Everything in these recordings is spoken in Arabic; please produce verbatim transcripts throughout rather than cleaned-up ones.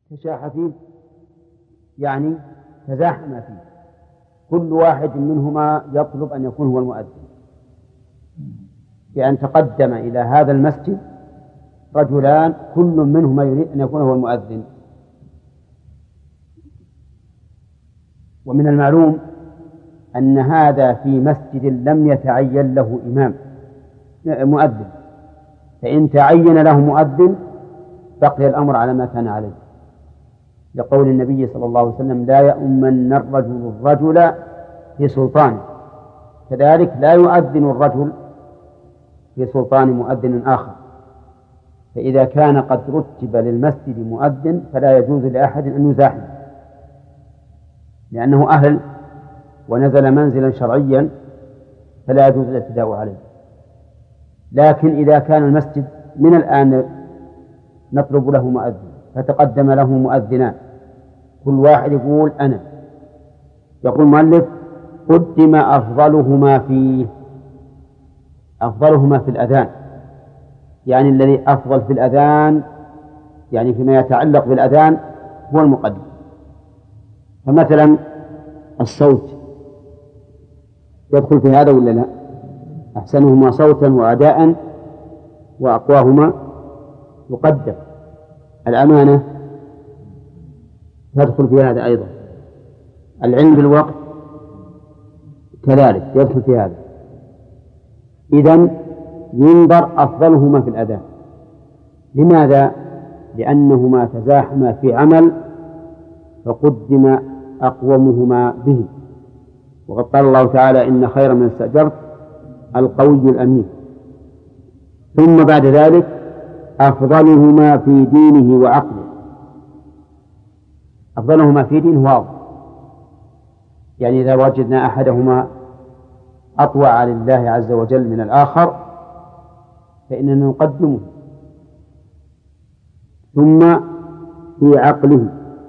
تشاحفين يعني تزاحم فيه، كل واحد منهما يطلب أن يكون هو المؤذن، بأن تقدم إلى هذا المسجد رجلان كل منهما يريد أن يكون هو المؤذن. ومن المعلوم أن هذا في مسجد لم يتعين له إمام مؤذن، فإن تعين له مؤذن بقي الأمر على ما كان عليه، لقول النبي صلى الله عليه وسلم: لا يؤمن الرجل الرجل في سلطانه. كذلك لا يؤذن الرجل في سلطان مؤذن آخر، فإذا كان قد رتب للمسجد مؤذن فلا يجوز لأحد أن يزاحم، لأنه أهل ونزل منزلا شرعيا فلا يجوز الاعتداء عليه. لكن إذا كان المسجد من الآن نطلب له مؤذن فتقدم له مؤذنان كل واحد يقول أنا، يقول المؤلف: قدم أفضلهما فيه، أفضلهما في الأذان، يعني الذي أفضل في الأذان يعني فيما يتعلق بالأذان هو المقدم. فمثلا الصوت يدخل في هذا ولا لا؟ أحسنهما صوتا وأداء وأقواهما يقدم. الأمانة يدخل في هذا أيضا. العلم بالوقت كذلك يدخل في هذا. إذن ينظر أفضلهما في الأذان. لماذا؟ لأنهما تزاحما في عمل فقدم أقومهما به، وقد قال الله تعالى: إن خير من استأجرت القوي الأمين. ثم بعد ذلك أفضلهما في دينه وعقله. أفضلهما في دينه وعقله، يعني إذا وجدنا أحدهما أطوع لله عز وجل من الآخر فإننا نقدمه. ثم في عقله.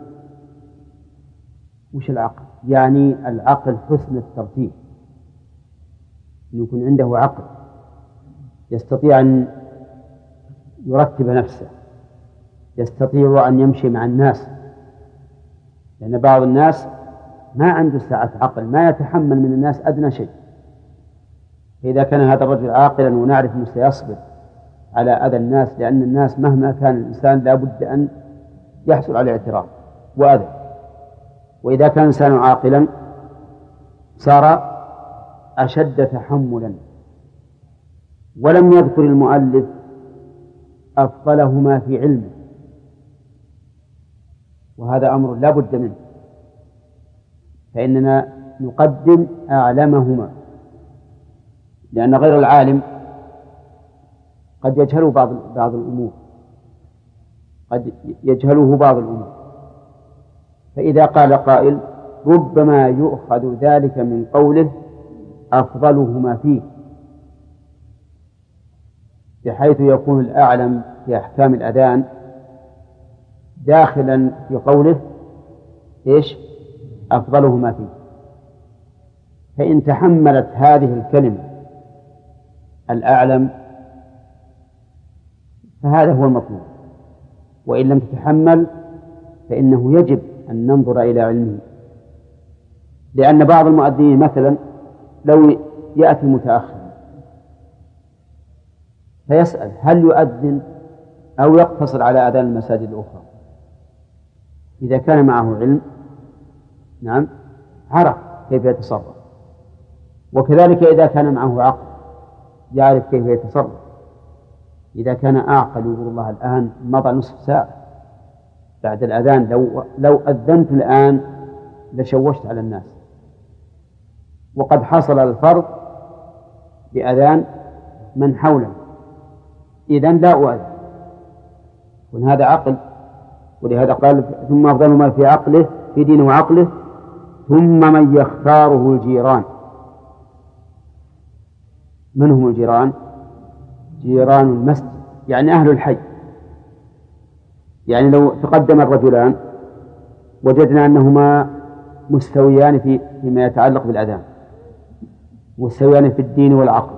وش العقل؟ يعني العقل حسن الترتيب، أن يكون عنده عقل يستطيع أن يرتب نفسه، يستطيع أن يمشي مع الناس، لأن بعض الناس ما عنده سعة عقل، ما يتحمل من الناس أدنى شيء. فإذا كان هذا الرجل عاقلا ونعرف أنه سيصبر على أذى الناس، لأن الناس مهما كان الإنسان لا بد أن يحصل على اعتراف وأذى، وإذا كان الإنسان عاقلا صار أشد تحملا. ولم يذكر المؤلف أفضلهما في علمه، وهذا أمر لا بد منه، فإننا نقدم أعلمهما، لأن غير العالم قد يجهله بعض بعض الأمور، قد يجهله بعض الأمور. فإذا قال قائل: ربما يؤخذ ذلك من قوله أفضلهما فيه، بحيث يكون الأعلم في أحكام الأذان داخلا في قوله إيش؟ أفضلهما فيه. فإن تحملت هذه الكلمة الأعلم فهذا هو المطلوب، وإن لم تتحمل فإنه يجب أن ننظر إلى علمه. لأن بعض المؤذنين مثلا لو يأتي متأخر فيسأل: هل يؤذن أو يقتصر على أذان المساجد الأخرى؟ إذا كان معه علم نعم عرف كيف يتصرف، وكذلك إذا كان معه عقل يعرف كيف يتصرف. إذا كان أعقل يقول: الله الآن مضى نصف ساعة بعد الأذان، لو لو أذنت الآن لشوشت على الناس، وقد حصل الفرض بأذان من حوله، إذن لا أؤذن. وهذا عقل، ولهذا قال: ثم أفضل ما في عقله في دينه وعقله ثم من يختاره الجيران. من هم الجيران؟ جيران المسجد، يعني أهل الحي. يعني لو تقدم الرجلان وجدنا أنهما مستويان في فيما يتعلق بالأذان، مستويان في الدين والعقل،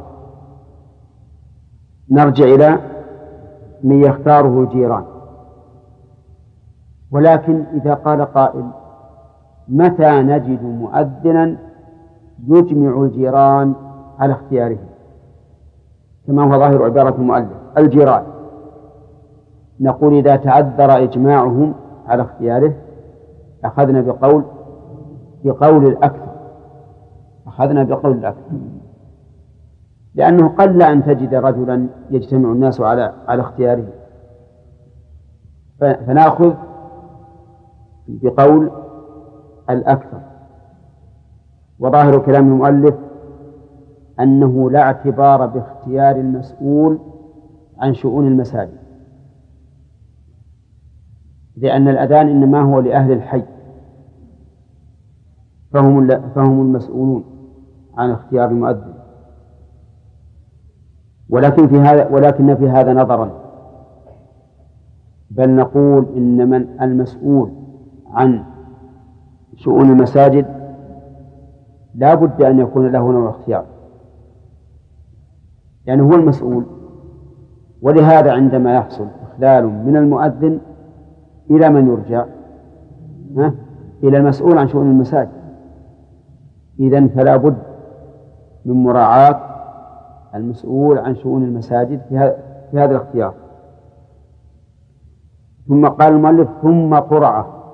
نرجع إلى من يختاره الجيران. ولكن إذا قال قائل متى نجد مؤذنا يجمع الجيران على اختياره كما هو ظاهر عبارة المؤلف الجيران، نقول إذا تعذر إجماعهم على اختياره أخذنا بقول بقول الأكثر أخذنا بقول الأكثر لأنه قل أن تجد رجلا يجتمع الناس على على اختياره، فنأخذ بقول الأكثر. وظاهر كلام المؤلف أنه لا اعتبار باختيار المسؤول عن شؤون المساجد، لأن الأذان إنما هو لأهل الحي فهم فهم المسؤولون عن اختيار المؤذن. ولكن في هذا ولكن في هذا نظرا، بل نقول إن من المسؤول عن شؤون المساجد لا بد أن يكون له نوع اختيار، يعني هو المسؤول. ولهذا عندما يحصل إخلال من المؤذن إلى من يرجع؟ ها؟ إلى المسؤول عن شؤون المساجد. إذن فلا بد من مراعاة المسؤول عن شؤون المساجد في هذا الاختيار. ثم قال المؤلف ثم قرعة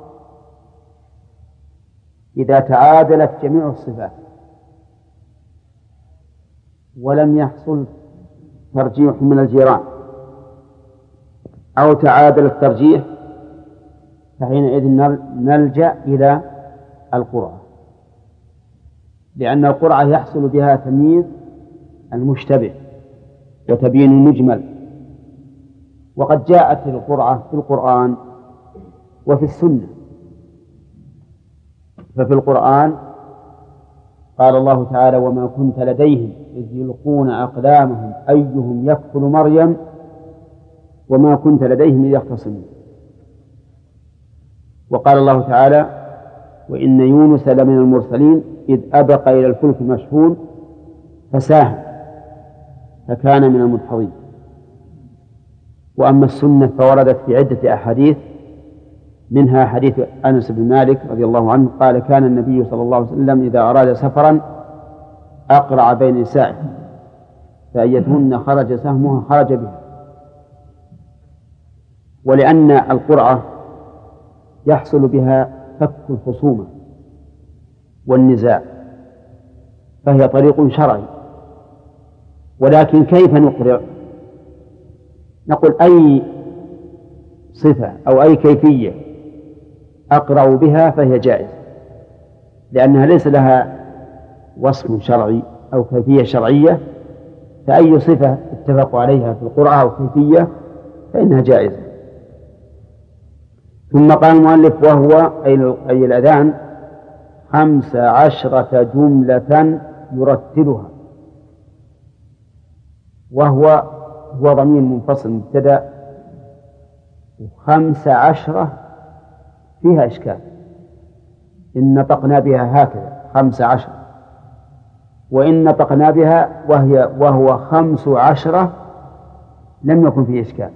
إذا تعادلت جميع الصفات ولم يحصل ترجيح من الجيران أو تعادل الترجيح فحينئذ نلجأ إلى القرعة، لأن القرعة يحصل بها تمييز المشتبه وتبيين المجمل. وقد جاءت القرعة في القرآن وفي السنة. ففي القرآن قال الله تعالى وما كنت لديهم إذ يلقون أقلامهم أيهم يكفل مريم وما كنت لديهم إذ يختصمون. وقال الله تعالى وإن يونس لمن المرسلين إذ أبق إلى الفلك المشحون فساهم فكان من المدحضين. وأما السنة فوردت في عدة أحاديث، منها حديث أنس بن مالك رضي الله عنه قال كان النبي صلى الله عليه وسلم إذا أراد سفرا أقرع بين نسائه فأيتهن خرج سهمها خرج بها. ولأن القرعة يحصل بها فك الخصومة والنزاع فهي طريق شرعي. ولكن كيف نقرع؟ نقول أي صفة أو أي كيفية أقرأ بها فهي جائزة، لأنها ليس لها وصف شرعي أو كيفية شرعية، فأي صفة اتفقوا عليها في القرعة أو كيفية فإنها جائزة. ثم قال المؤلف وهو أي الأذان خمس عشرة جملة يرتلها، وهو هو ضمير منفصل مبتدأ، وخمس عشرة فيها إشكال إن نطقنا بها هكذا خمس عشرة، وإن نطقنا بها وهي وهو خمس عشرة لم يكن فيه إشكال،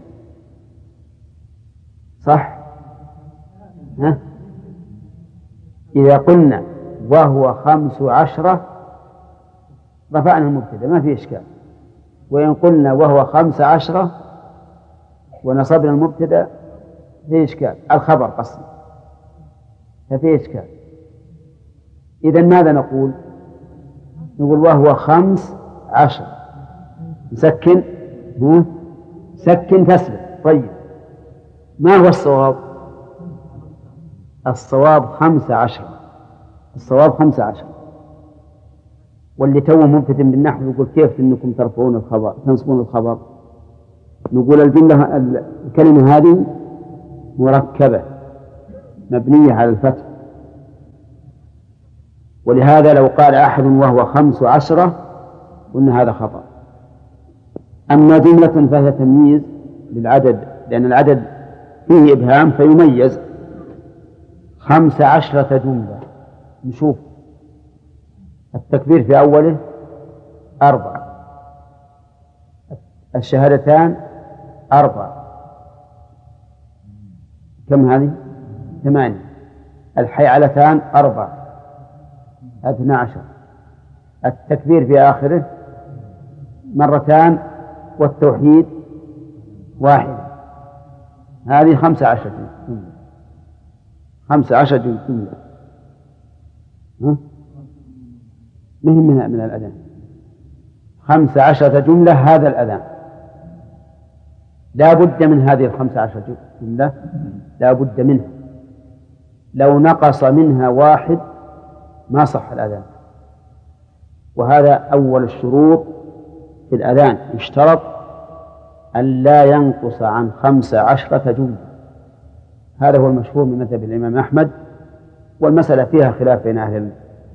صح؟ ها؟ إذا قلنا وهو خمس عشرة رفعنا المبتدأ ما فيه إشكال، وإن قلنا وهو خمس عشرة ونصبنا المبتدأ فيه إشكال، الخبر قصدي ففيه إشكال. إذن ماذا نقول؟ نقول وهو خمس عشر نسكن هو سكن تسبق. طيب ما هو الصواب؟ الصواب خمس عشر الصواب خمس عشر. واللي توه مبتدئ بالنحو يقول كيف إنكم ترفعون الخبر تنصبون الخبر؟ نقول الجملة الكلمة هذه مركبة مبنية على الفتح، ولهذا لو قال أحد وهو خمس عشرة قلنا هذا خطأ. أما جملة فهي تمييز للعدد، لأن العدد فيه إبهام فيميز. خمس عشرة جملة، نشوف التكبير في أوله أربع، الشهادتان أربع، كم هذه؟ ثمانية، الحيعلتان أربع، اثنا عشر، التكبير في آخره مرتان، والتوحيد واحد. هذه خمسة عشر جملة، خمسة عشر جملة. ها؟ مهم من من الأذان خمسة عشر جملة. هذا الأذان لا بد من هذه الخمسة عشر جملة، لا بد منها. لو نقص منها واحد ما صح الأذان، وهذا أول الشروط في الأذان. يشترط أن لا ينقص عن خمس عشرة جملة. هذا هو المشهور من مذهب الإمام أحمد، والمسألة فيها خلاف بين أهل العلم،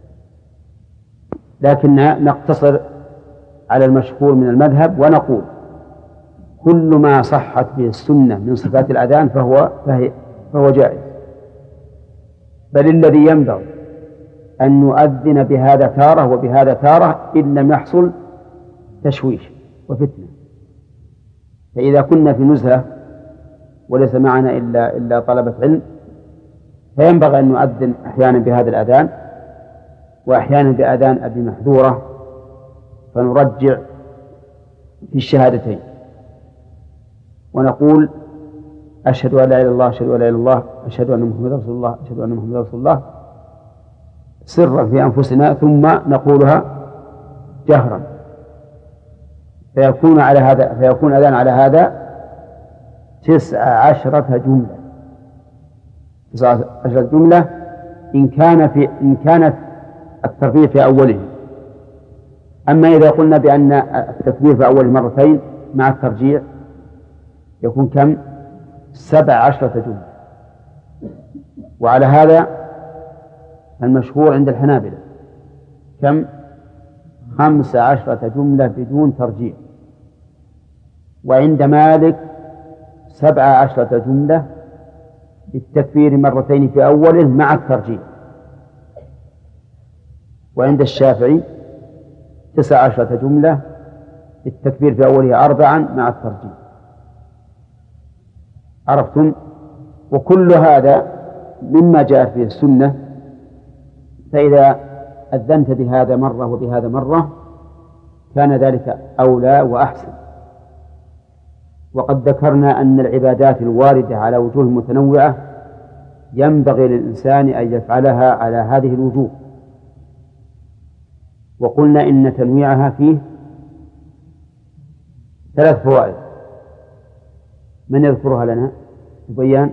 لكن نقتصر على المشهور من المذهب ونقول كل ما صحت به السنة من صفات الأذان فهو فهو جائز. بل الذي ينبغي أن نؤذن بهذا تارة وبهذا تارة إن لم يحصل تشويش وفتنة. فإذا كنا في نزهة وليس معنا إلا إلا طلبة علم، فينبغي أن نؤذن أحيانا بهذا الأذان وأحيانا بأذان أبي محذورة، فنرجع في الشهادتين ونقول أشهد أن لا إله إلا الله، أشهد أن لا إله إلا الله، أشهد أن محمدا رسول الله، أشهد أن محمدا رسول الله، سرا في أنفسنا، ثم نقولها جهرا، فيكون على هذا فيكون أذان على هذا تسع عشرة جملة. تسع عشرة جملة إن كان في إن كانت الترتيب في أوله. أما إذا قلنا بأن التكبير في أول مرتين مع الترجيع يكون كم؟ سبع عشرة جملة. وعلى هذا المشهور عند الحنابلة كم؟ خمس عشرة جملة بدون ترجيع. وعند مالك سبع عشرة جملة بالتكبير مرتين في أوله مع الترجيع. وعند الشافعي تسع عشرة جملة بالتكبير في أوله أربعا مع الترجيع. عرفتم؟ وكل هذا مما جاء فيه السنة. فإذا أذنت بهذا مرة وبهذا مرة كان ذلك أولى وأحسن. وقد ذكرنا أن العبادات الواردة على وجوه متنوعة ينبغي للإنسان أن يفعلها على هذه الوجوه، وقلنا إن تنويعها فيه ثلاث فوائد. من يذكرها لنا؟ بيان.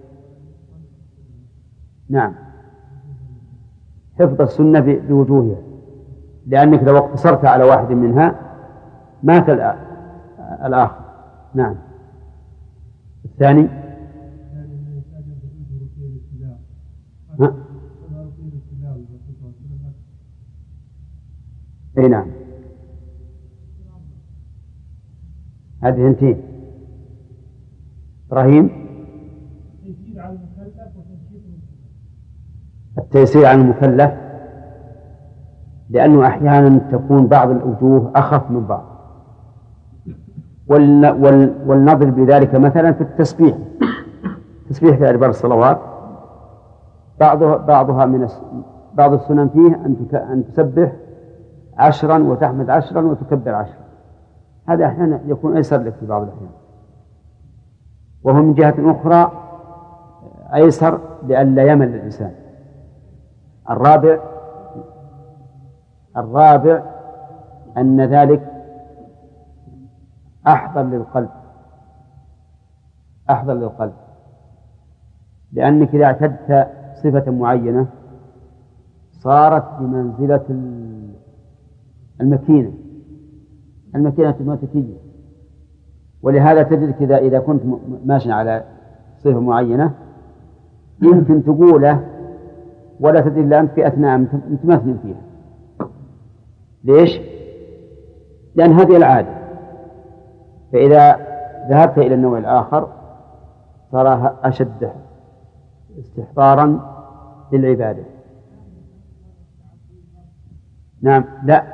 نعم، حفظ السنة بوجوهها، لأنك لو اقتصرت على واحد منها مات الآخر. نعم. الثاني ها؟ اي نعم، هذه انتين. إبراهيم، التيسير على المكلف، لأنه أحيانا تكون بعض الوجوه أخف من بعض. ولنضرب بذلك مثلا في التسبيح. التسبيح في أدبار الصلوات بعضها بعضها من بعض السنن فيه أن تسبح عشرا وتحمد عشرا وتكبر عشرا. هذا أحيانا يكون أيسر لك في بعض الأحيان، وهو من جهة أخرى أيسر لئلا يمل الإنسان. الرابع الرابع أن ذلك أحضر للقلب أحضر للقلب لأنك إذا اعتدت صفة معينة صارت بمنزلة المكينة المكينة الموتيكية. ولهذا تجدك إذا إذا كنت ماشي على صفة معينة يمكن تقوله ولا تدري إلا أنت في أثناء متمثل فيها. ليش؟ لأن هذه العادة. فإذا ذهبت إلى النوع الآخر صار أشد استحضارا للعبادة. نعم. لا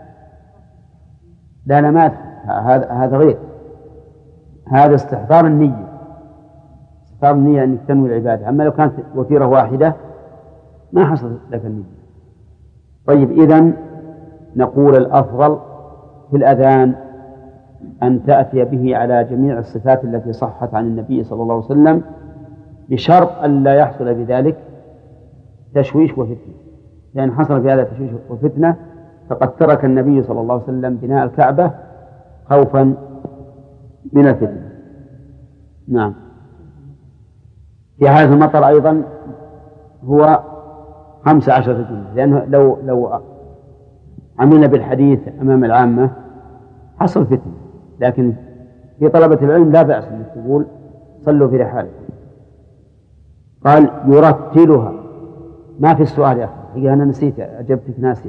لا لا ما هذا هذا غير. هذا استحضار النية صار نية أنك تنوي العبادة. أما لو كانت وتيرة واحدة ما حصل لك النية. طيب، إذن نقول الأفضل في الأذان أن تأتي به على جميع الصفات التي صحت عن النبي صلى الله عليه وسلم، بشرط أن لا يحصل بذلك تشويش وفتنة، لأن حصل في هذا تشويش وفتنة فقد ترك النبي صلى الله عليه وسلم بناء الكعبة خوفا من الفتنة. نعم. في حالة المطر أيضا هو خمس عشرة جملة، لأنه لو لو عملنا بالحديث أمام العامة حصل فتنة، لكن في طلبة العلم لا بأس أن تقول صلوا في رحالكم. قال يرتلها، ما في السؤال يا أخي، هي أنا نسيت أجبتك ناسيا.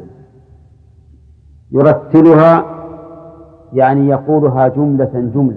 يرتلها يعني يقولها جملة جملة،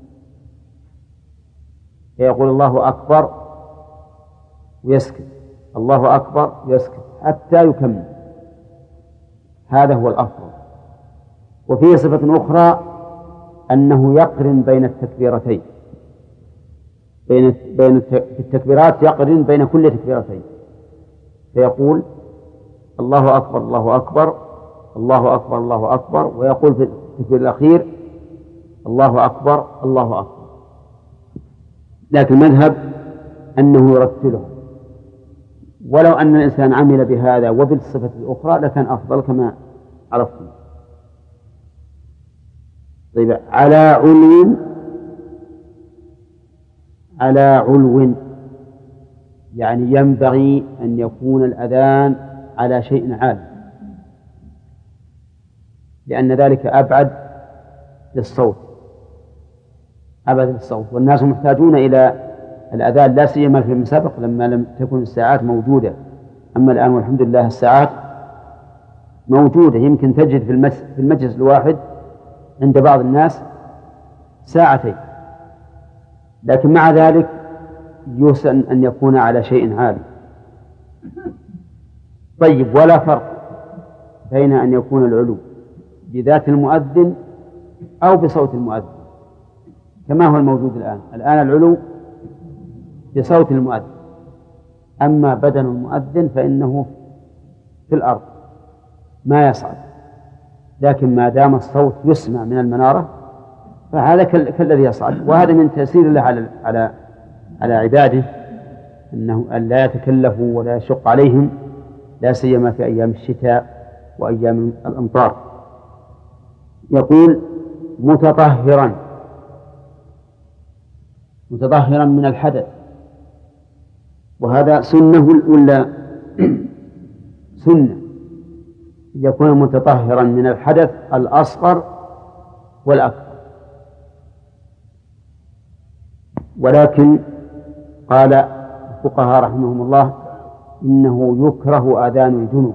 يقول الله أكبر ويسكت، الله أكبر ويسكت حتى يكمل، هذا هو الأفضل. وفيه صفة أخرى أنه يقرن بين التكبيرتين، بين بين التكبيرات يقرن بين كل تكبيرتين، فيقول الله أكبر الله أكبر الله أكبر الله أكبر، ويقول في التكبير الأخير الله أكبر الله أكبر. لكن المذهب أنه يرتله، ولو أن الإنسان عمل بهذا وبالصفة الأخرى لكان أفضل كما عرفتم. طيب، على علو، على علو يعني ينبغي أن يكون الأذان على شيء عالي، لأن ذلك أبعد للصوت، أبعد للصوت، والناس محتاجون إلى الأذان، لا سيما في المسابق لما لم تكن الساعات موجودة. أما الآن والحمد لله الساعات موجودة، يمكن تجد في المجلس الواحد عند بعض الناس ساعتين، لكن مع ذلك يحسن أن يكون على شيء عالي. طيب، ولا فرق بين أن يكون العلو بذات المؤذن أو بصوت المؤذن، كما هو الموجود الآن. الآن العلو بصوت المؤذن، أما بدن المؤذن فإنه في الأرض ما يصعد، لكن ما دام الصوت يسمع من المنارة فهذا كالذي يصعد. وهذا من تأثير الله على على على عباده، أنه أن لا يتكلفوا ولا يشق عليهم، لا سيما في أيام الشتاء وأيام الأمطار. يقول متطهرا، متطهرا من الحدث، وهذا سنة ولا سنة يكون متطهرا من الحدث الأصغر والأكبر. ولكن قال الفقهاء رحمهم الله إنه يكره أذان الجنوب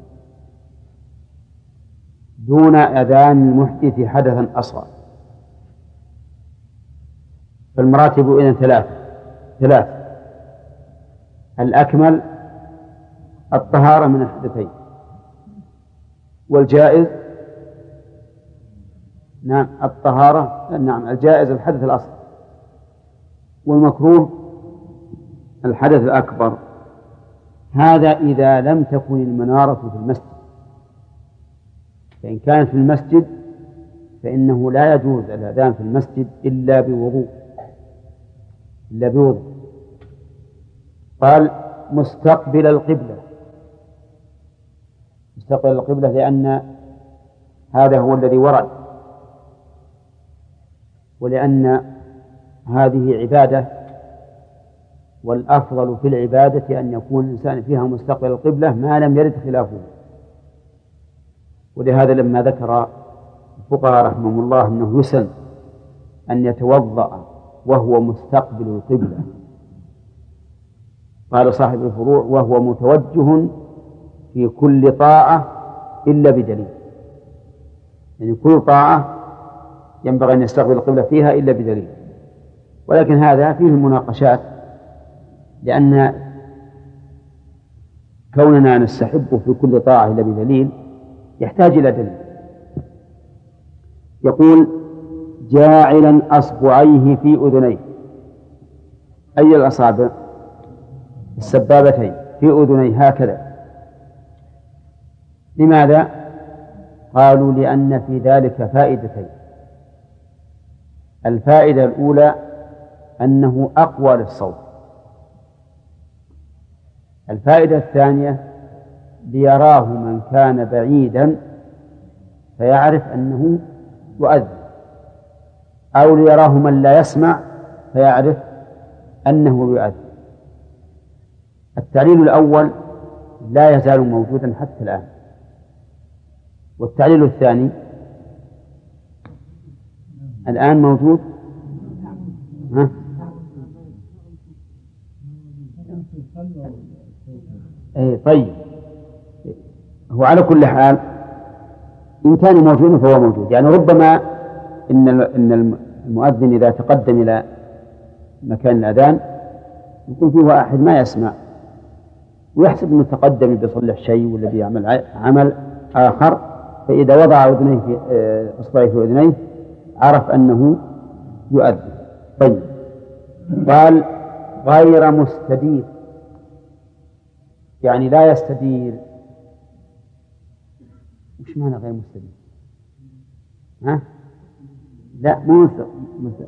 دون أذان المحدث حدثا أصغر. فالمراتب إذن ثلاث ثلاث الأكمل الطهارة من الحدثين، والجائز نعم الطهارة نعم الجائز الحدث الأصغر، والمكروه الحدث الأكبر. هذا إذا لم تكن المنارة في المسجد، فإن كانت في المسجد فإنه لا يجوز الأذان في المسجد إلا بوضوء إلا بوضوء. قال مستقبل القبلة، مستقبل القبلة لأن هذا هو الذي ورد، ولأن هذه عبادة، والأفضل في العبادة أن يكون الإنسان فيها مستقبل القبلة ما لم يرد خلافه. ولهذا لما ذكر الفقهاء رحمهم الله أنه يسن أن يتوضأ وهو مستقبل القبلة، قال صاحب الفروع وهو متوجه في كل طاعة إلا بدليل، يعني كل طاعة ينبغي أن يستقبل القبلة فيها إلا بدليل. ولكن هذا فيه مناقشات، لأن كوننا نستحب في كل طاعة إلا بدليل يحتاج إلى دليل. يقول جاعلا أصبعيه في أذنيه، أي الأصابع؟ السبابتين في أذنيه هكذا. لماذا؟ قالوا لأن في ذلك فائدتين. الفائدة الأولى أنه أقوى للصوت. الفائدة الثانية ليراه من كان بعيدا فيعرف أنه يؤذن، أو ليراه من لا يسمع فيعرف أنه يؤذن. التعليل الأول لا يزال موجودا حتى الآن. والتعليل الثاني الآن موجود. ها؟ أي طيب، هو على كل حال إن كان موجودا فهو موجود. يعني ربما إن إن المؤذن إذا تقدم إلى مكان الأذان يكون فيه واحد ما يسمع ويحسب أنه تقدم بيصلح شيء ولا بيعمل عمل آخر، فإذا وضع أذنيه في إصبعه في أذنيه عرف أنه يؤذن. طيب، قال غير مستدير، يعني لا يستدير. وش معنى غير مستدير؟ ها؟ لا، مو مستدير.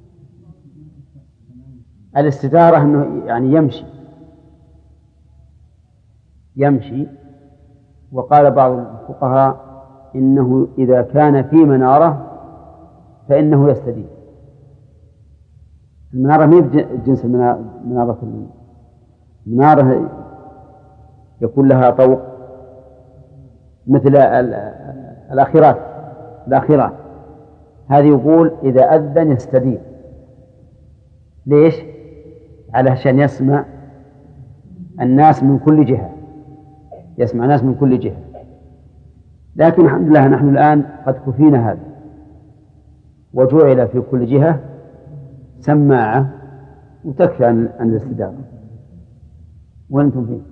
الاستدارة أنه يعني يمشي يمشي وقال بعض الفقهاء إنه إذا كان في منارة فإنه يستدير. المنارة ما هي جنس المنارة. المنارة يكون لها طوق مثل الأخيرات الأخيرات هذه. يقول إذا أذن يستدير. ليش؟ علشان يسمع الناس من كل جهة، يسمع الناس من كل جهة. لكن الحمد لله نحن الآن قد كفينا هذا، وجعل في كل جهة سماعة وتكفي عن عن الاستدارة. وأنتم فيه.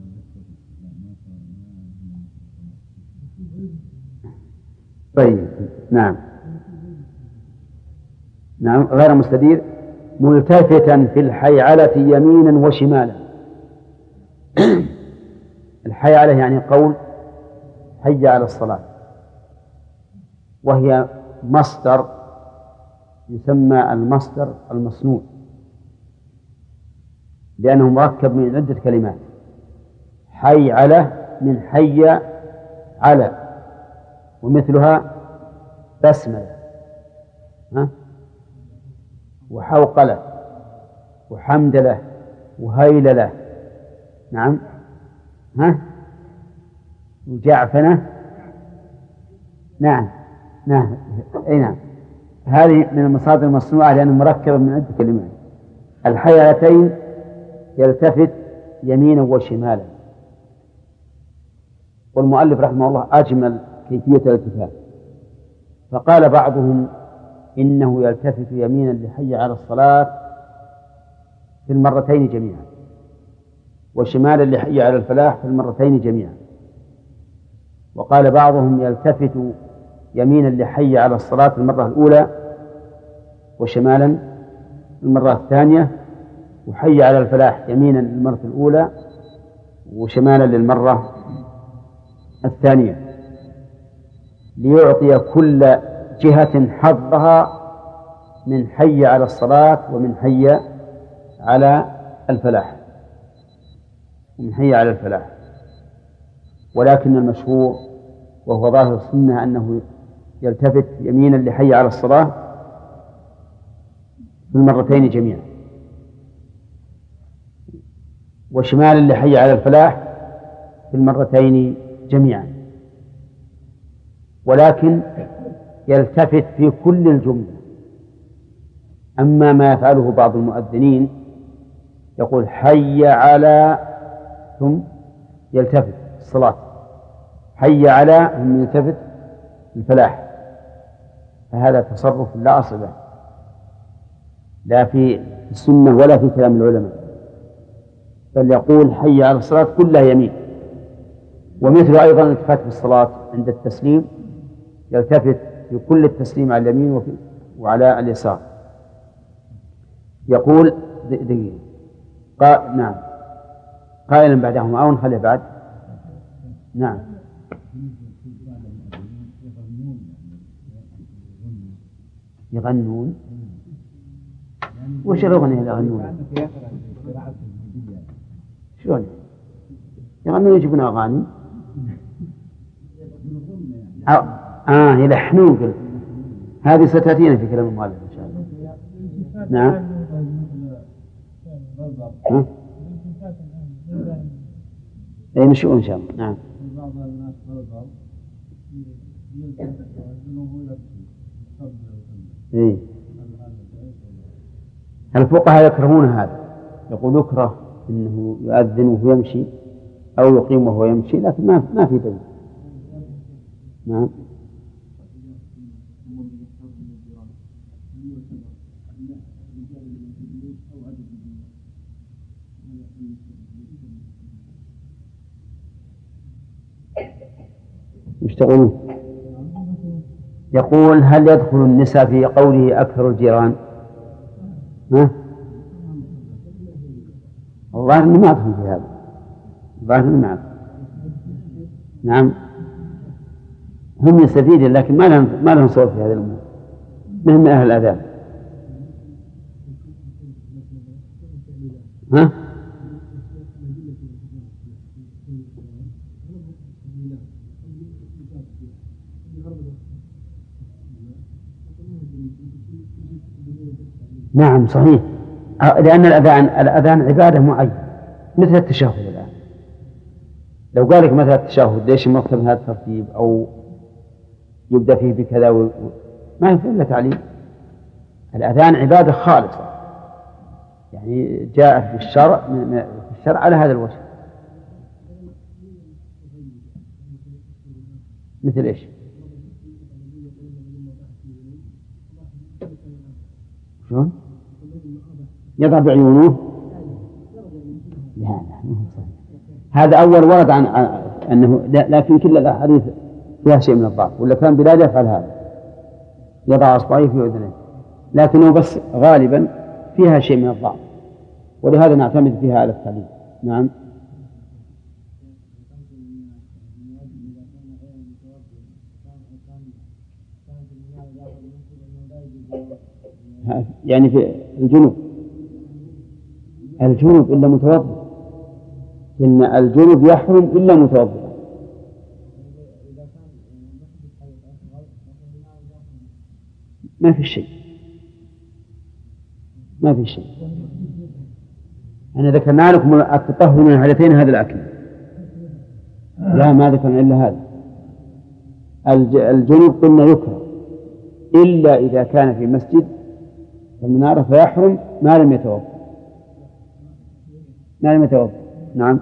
طيب، نعم نعم غير مستدير. ملتفتا في الحيعلة يمينا وشمالا. الحيعلة يعني قول حي على الصلاة، وهي مصدر يسمى المصدر المصنوع لأنه مركب من عدة كلمات. حي على من حي على، ومثلها بسملة ها؟ وحوقلة وحمدلة وهيللة، نعم ها؟ وجعفنة، نعم نعم أي نعم. هذه من المصادر المصنوعة لأنه مركبة من عدة كلمات. الحيعلتين يلتفت يمينا وشمالا. والمؤلف رحمه الله أجمل كيفية الالتفات، فقال بعضهم إنه يلتفت يمينا لحي على الصلاة في المرتين جميعا، وشمالا لحي على الفلاح في المرتين جميعا. وقال بعضهم يلتفت يمينا لحي على الصلاة في المرة الأولى، وشمالا المرة الثانية، وحي على الفلاح يمينا للمرة الأولى وشمالا للمرة الثانية، ليعطي كل جهة حظها من حي على الصلاة ومن حي على الفلاح ومن حي على الفلاح. ولكن المشهور وهو ظاهر السنة أنه يلتفت يمينا لحي على الصلاة في المرتين جميعا، وشمالا لحي على الفلاح في المرتين جميعا. ولكن يلتفت في كل الجملة. أما ما يفعله بعض المؤذنين يقول حي على ثم يلتفت الصلاة، حي على ثم يلتفت الفلاح، فهذا تصرف لا أصل له، لا في السنة ولا في كلام العلماء، بل يقول حي على الصلاة كلها يمين. ومثل أيضا الالتفات في الصلاة عند التسليم، يلتفت في كل التسليم على اليمين وعلى اليسار. يقول دقيقة. قا... نعم قائلا بعدهما أو نخليه بعد. نعم يغنون. وش الأغنية اللي يغنون؟ شلون يغنون؟ يجيبون أغاني أو... آه يلحنون قل. هذه ستأتينا في كلام المؤلف إن شاء الله. نعم ها؟ أي نشوف إن شاء الله. نعم إيه. الفقهاء يكرهون هذا، يقول يكره إنه يؤذن وهو يمشي أو يقيم وهو يمشي، لكن ما ما في دليل. نعم وش تقولون؟ يقول هل يدخل النساء في قوله أكثر الجيران؟ ها؟ الظاهر أنه ما أدخل في هذا، الظاهر أنه ما أدخل. نعم هم يستفيدون لكن ما لهم ما لهم صوت في هذه الأمور، مهم أهل الأذان. ها؟ نعم صحيح، لأن الأذان الأذان عبادة معينة مثل التشهد. الآن لو قال لك مثل التشهد ليش مكتب هذا الترتيب أو يبدأ فيه بكذا و... ما يفعل إلا تعليم. الأذان عبادة خالصة، يعني جاءت بالشرع في الشرع على هذا الوجه. مثل إيش؟ شلون؟ يضع بعيونه؟ لا لا هذا أول ورد عن أنه لا، لكن كل الأحاديث فيها شيء من الضعف، ولا كان بلال يفعل هذا يضع أصبعيه في أذنيه، لكنه بس غالبا فيها شيء من الضعف، ولهذا نعتمد فيها على التعليم. نعم يعني في الجنوب الجنوب إلا متوضئ، إن الجنوب يحرم إلا متوضئ. ما في شيء ما في شيء أنا ذكرنا لكم التطهر من الحدثين هذا الأكل، لا ما ذكرنا إلا هذا. الجنوب قلنا يكره إلا إذا كان في مسجد المنارة فيحرم ما لم يتوضأ ما لم يتوضأ. نعم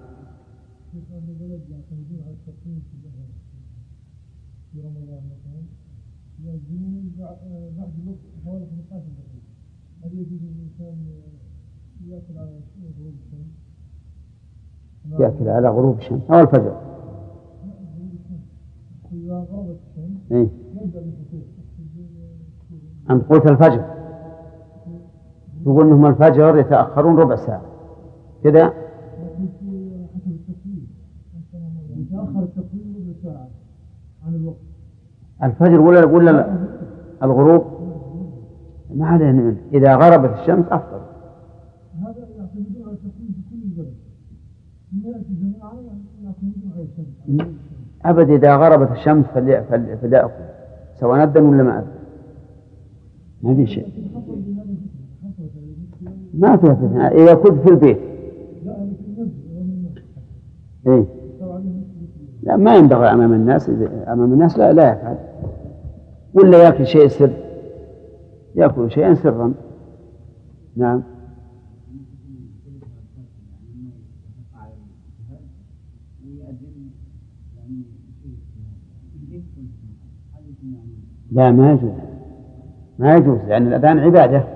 يأكل على غروب الشمس أو الفجر. إيه؟ أنت قلت الفجر، تقول أنهم الفجر يتأخرون ربع ساعة كذا. الفجر ولا ولا الغروب ما علينا، إذا غربت الشمس أفضل. هذا يعتمدون على التقويم في كل البلد، أبد إذا غربت الشمس فليأكل سواء أذن ولا ما أذن، ما في شيء، ما في فتنة إذا كنت في البيت. إيه؟ لا ما ينبغي أمام الناس، أمام الناس لا لا يفعل، ولا يأكل شيء سر، يأكل شيئا سرا. نعم لا ما يجوز ما يجوز لأن الأذان عبادة.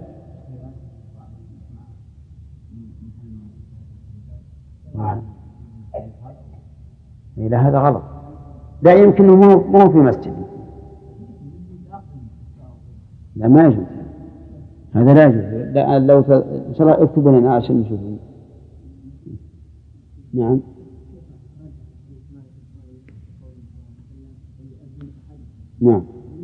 إلى هذا غلط، لا يمكن مو مو في مسجد، لا ما يجوز هذا لا يجوز. لا لو ت... إن شاء الله اكتبوا لنا عشان نشوف. نعم. نعم.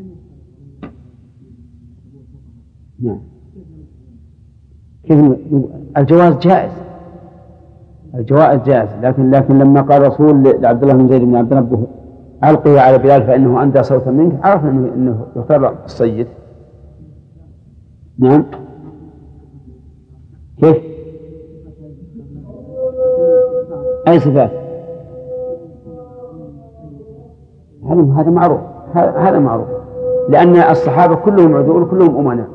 نعم. كيف الجواز جائز، الجواز جائز، لكن لكن لما قال الرسول لعبد الله بن زيد بن عبد ربه ألقي على بلال فإنه أندى صوتا منك، عرف أنه أنه يختار الصيد. نعم. كيف؟ أي صفات؟ هذا معروف، هذا معروف، لأن الصحابة كلهم عدول كلهم أمناء.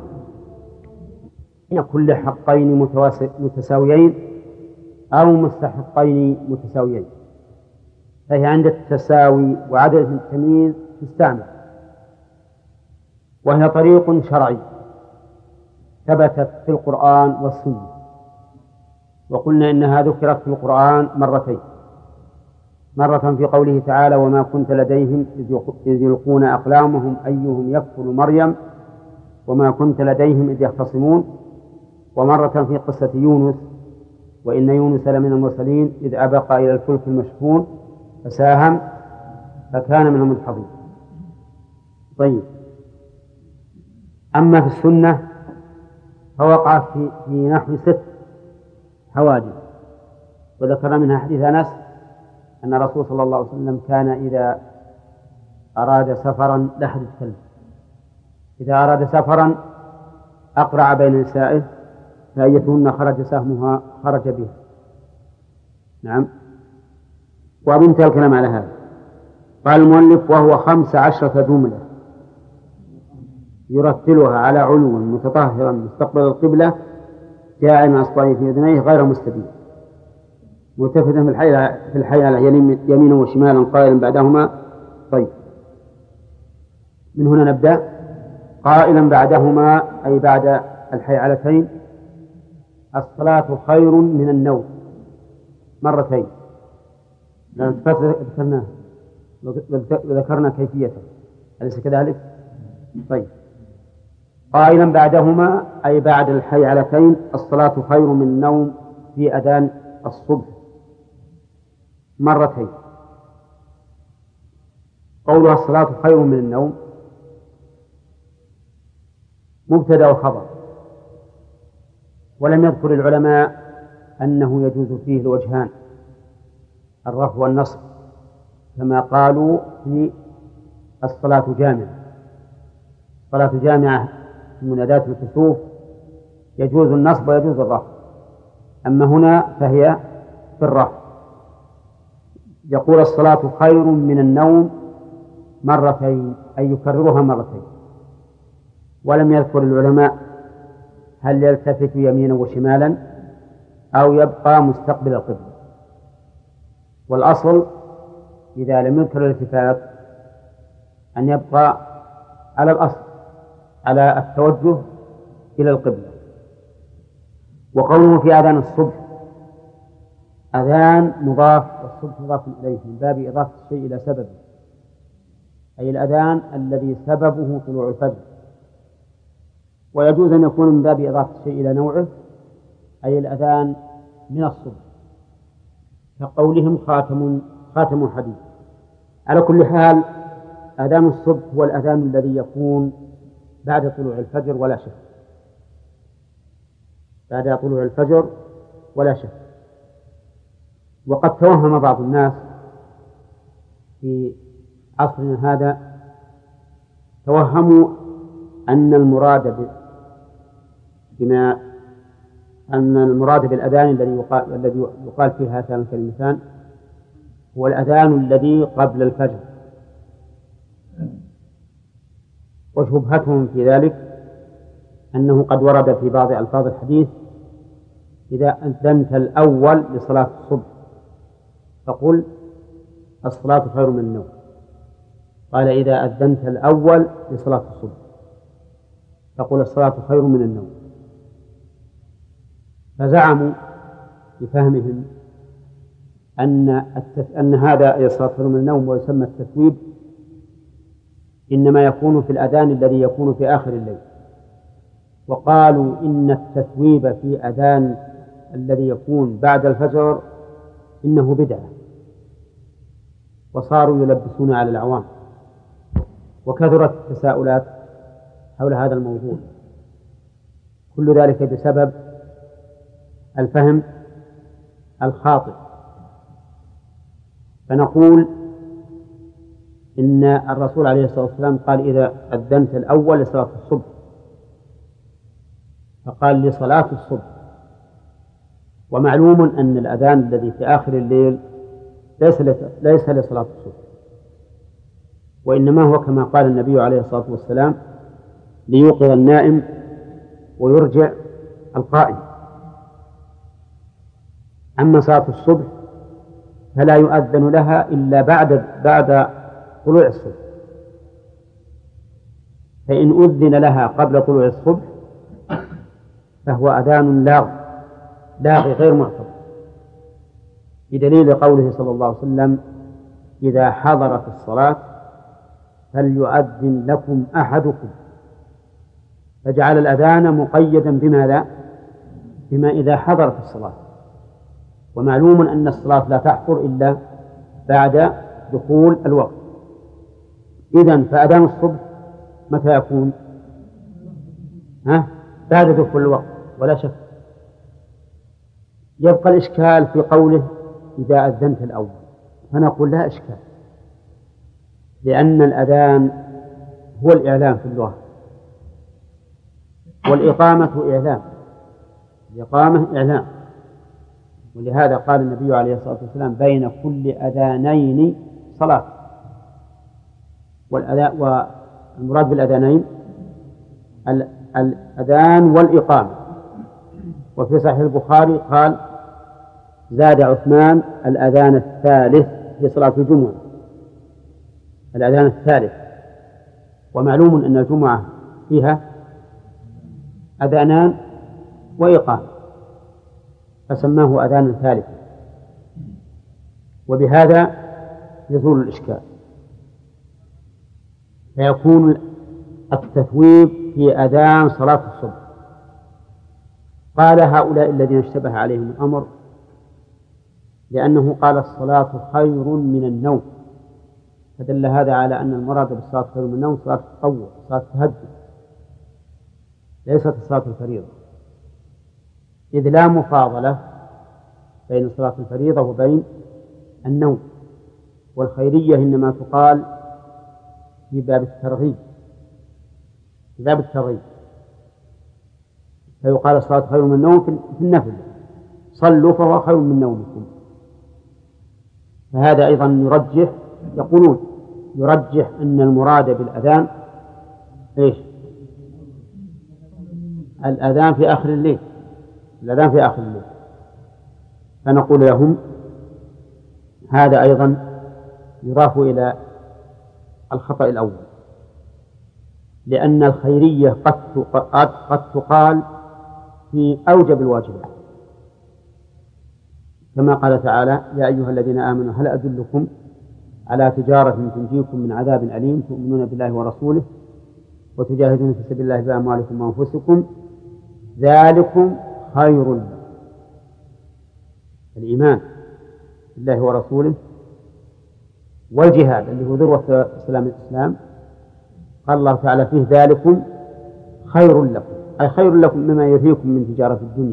كل حقين متساويين أو مستحقين متساويين، فهي عند التساوي وعدم التمييز تستعمل، وهي طريق شرعي ثبتت في القرآن والسنة. وقلنا إنها ذكرت في القرآن مرتين، مرة في قوله تعالى وما كنت لديهم إذ يلقون أقلامهم أيهم يكفل مريم وما كنت لديهم إذ يختصمون، ومرة في قصة يونس وإن يونس لمن المرسلين إذ أبق إلى الفلك المشحون فساهم فكان من المدحضين. طيب، أما في السنة فوقع في, في نحو ست حوادث، وذكر منها حديث أنس أن الرسول صلى الله عليه وسلم كان إذا أراد سفرا لحد الكلب، إذا أراد سفرا أقرع بين نسائه فأيتهن خرج سهمها خرج به. نعم. وأنتهى الكلام على هذا. قال المؤلف وهو خمس عشرة جملة يرتلها على علو متطهرا مستقبل القبلة جاء أصبعه في أذنيه غير مستبين ملتفتا في الحي في الحي على يمينا وشمالا قائلا بعدهما. طيب، من هنا نبدأ. قائلا بعدهما أي بعد الحيعلتين الصلاة خير من النوم مرتين، ذكرنا ذكرنا كيفيته، أليس كذلك؟ طيب، قائلا بعدهما أي بعد الحيعلتين الصلاة خير من النوم في أذان الصبح مرتين. قولها الصلاة خير من النوم مبتدأ وخبر، ولم يذكر العلماء أنه يجوز فيه الوجهان الرفع والنصب كما قالوا في الصلاة جامعة. الصلاة جامعة من أداة الكسوف يجوز النصب ويجوز الرفع، أما هنا فهي في الرفع. يقول الصلاة خير من النوم مرتين أي يكررها مرتين، ولم يذكر العلماء هل يلتفت يمينا وشمالا أو يبقى مستقبل القبلة. والأصل إذا لم يذكر الالتفات أن يبقى على الأصل على التوجه إلى القبلة. وقوله في أذان الصبح أذان مضاف والصبح مضاف إليه من باب إضافة الشيء إلى سببه، أي الأذان الذي سببه طلوع الفجر، ويجوز أن يكون من باب إضافة الشيء إلى نوعه أي الأذان من الصبح كقولهم خاتم خاتم حديد. على كل حال أذان الصبح هو الأذان الذي يكون بعد طلوع الفجر ولا شك، بعد طلوع الفجر ولا شك. وقد توهم بعض الناس في عصرنا هذا، توهموا أن المراد بما أن المراد بالأذان الذي يقال الذي يقال فيه هاتان الكلمتان هو الأذان الذي قبل الفجر. وشبهتهم في ذلك أنه قد ورد في بعض ألفاظ الحديث إذا أذنت الأول لصلاة الصبح فقل الصلاة خير من النوم، قال إذا أذنت الأول لصلاة الصبح فقل الصلاة خير من النوم. فزعموا بفهمهم أن التف... أن هذا الصلاة خير من النوم ويسمى التثويب إنما يكون في الأذان الذي يكون في آخر الليل، وقالوا إن التثويب في أذان الذي يكون بعد الفجر إنه بدعة، وصاروا يلبسون على العوام، وكثرت التساؤلات حول هذا الموضوع، كل ذلك بسبب الفهم الخاطئ. فنقول إن الرسول عليه الصلاة والسلام قال إذا أذنت الأول لصلاة الصبح، فقال لصلاة الصبح، ومعلوم أن الأذان الذي في آخر الليل ليس ليس لصلاة الصبح، وإنما هو كما قال النبي عليه الصلاة والسلام ليوقظ النائم ويرجع القائم. أما صلاة الصبح فلا يؤذن لها إلا بعد بعد طلوع الصبح، فإن أذن لها قبل طلوع الصبح فهو أذان لاغ لاغي غير معتبر، بدليل قوله صلى الله عليه وسلم إذا حضرت الصلاة فليؤذن لكم أحدكم، فجعل الأذان مقيدا بماذا؟ بما إذا حضرت الصلاة، ومعلوم أن الصلاة لا تحضر إلا بعد دخول الوقت. إذن فأذان الصبح متى يكون؟ ها؟ بعد دخول الوقت ولا شك. يبقى الإشكال في قوله إذا أذنت الأول، فنقول لا إشكال، لأن الأذان هو الإعلام في اللغة، والإقامة إعلام، الإقامة إعلام، ولهذا قال النبي عليه الصلاة والسلام بين كل أذانين صلاة. والمراد بالأذانين الأذان والإقامة. وفي صحيح البخاري قال زاد عثمان الأذان الثالث في صلاة الجمعة، الأذان الثالث، ومعلوم أن الجمعة فيها أذانان وإقامة، فسماه أذانا ثالثا، وبهذا يزول الإشكال، فيكون التثويب في أذان صلاة الصبح. قال هؤلاء الذين اشتبه عليهم الأمر لأنه قال الصلاة خير من النوم، فدل هذا على أن المراد بالصلاة خير من النوم صلاة التطوع، صلاة التهجد، ليست صلاة الفريضة، إذ لا مفاضلة بين صلاة الفريضة وبين النوم. والخيرية إنما تقال في باب الترغيب، في باب الترغيب، فيقال الصلاة خير من النوم في النفل، صلوا فهو خير من نومكم. فهذا أيضا يرجح، يقولون يرجح أن المراد بالأذان إيش؟ الأذان في آخر الليل، الأذان في آخر الليل. فنقول لهم هذا أيضا يضاف إلى الخطأ الأول، لأن الخيرية قد قد تقال في أوجب الواجبات، كما قال تعالى يا أيها الذين آمنوا هل أدلكم على تجارة تنجيكم من عذاب أليم تؤمنون بالله ورسوله وتجاهدون في سبيل الله بأموالكم وأنفسكم ذلكم خير لكم. الإيمان بالله ورسوله والجهاد اللي هو ذروة سلام الإسلام، قال الله تعالى فيه ذلكم خير لكم، أي خير لكم مما يلهيكم من تجارة الدنيا.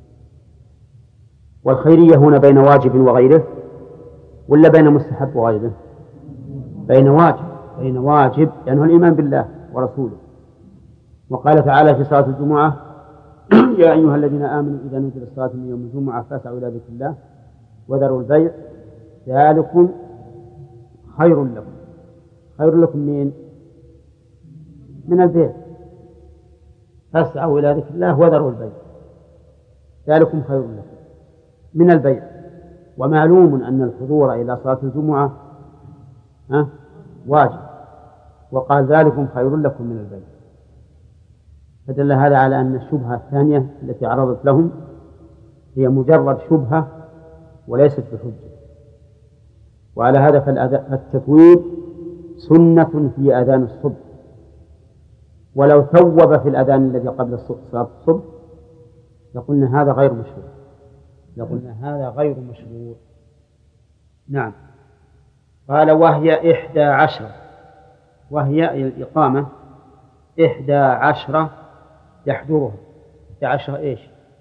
والخيرية هنا بين واجب وغيره ولا بين مستحب وغيره؟ بين واجب، بين واجب لأنه يعني الإيمان بالله ورسوله. وقال تعالى في صلاة الجمعة يا أيها الذين آمنوا إذا نودي للصلاة من يوم الجمعة فاسعوا إلى ذكر الله وذروا البيع ذلكم خير لكم. خير لكم من من البيع، فاسعوا إلى ذكر الله وذروا البيع ذلكم خير لكم من البيع. ومعلوم أن الحضور إلى صلاة الجمعة ها واجب، وقال ذلكم خير لكم من البيع، فدل هذا على أن الشبهة الثانية التي عرضت لهم هي مجرد شبهة وليست بحجة. وعلى هذا فالتثويب سنة في أذان الصبح، ولو ثوب في الأذان الذي قبل صلاة الصبح لقلنا هذا غير مشروع، لقلنا هذا غير مشروع. نعم. قال وهي إحدى عشرة، وهي الإقامة إحدى عشرة يحضرها. إحدى عشرة إيش؟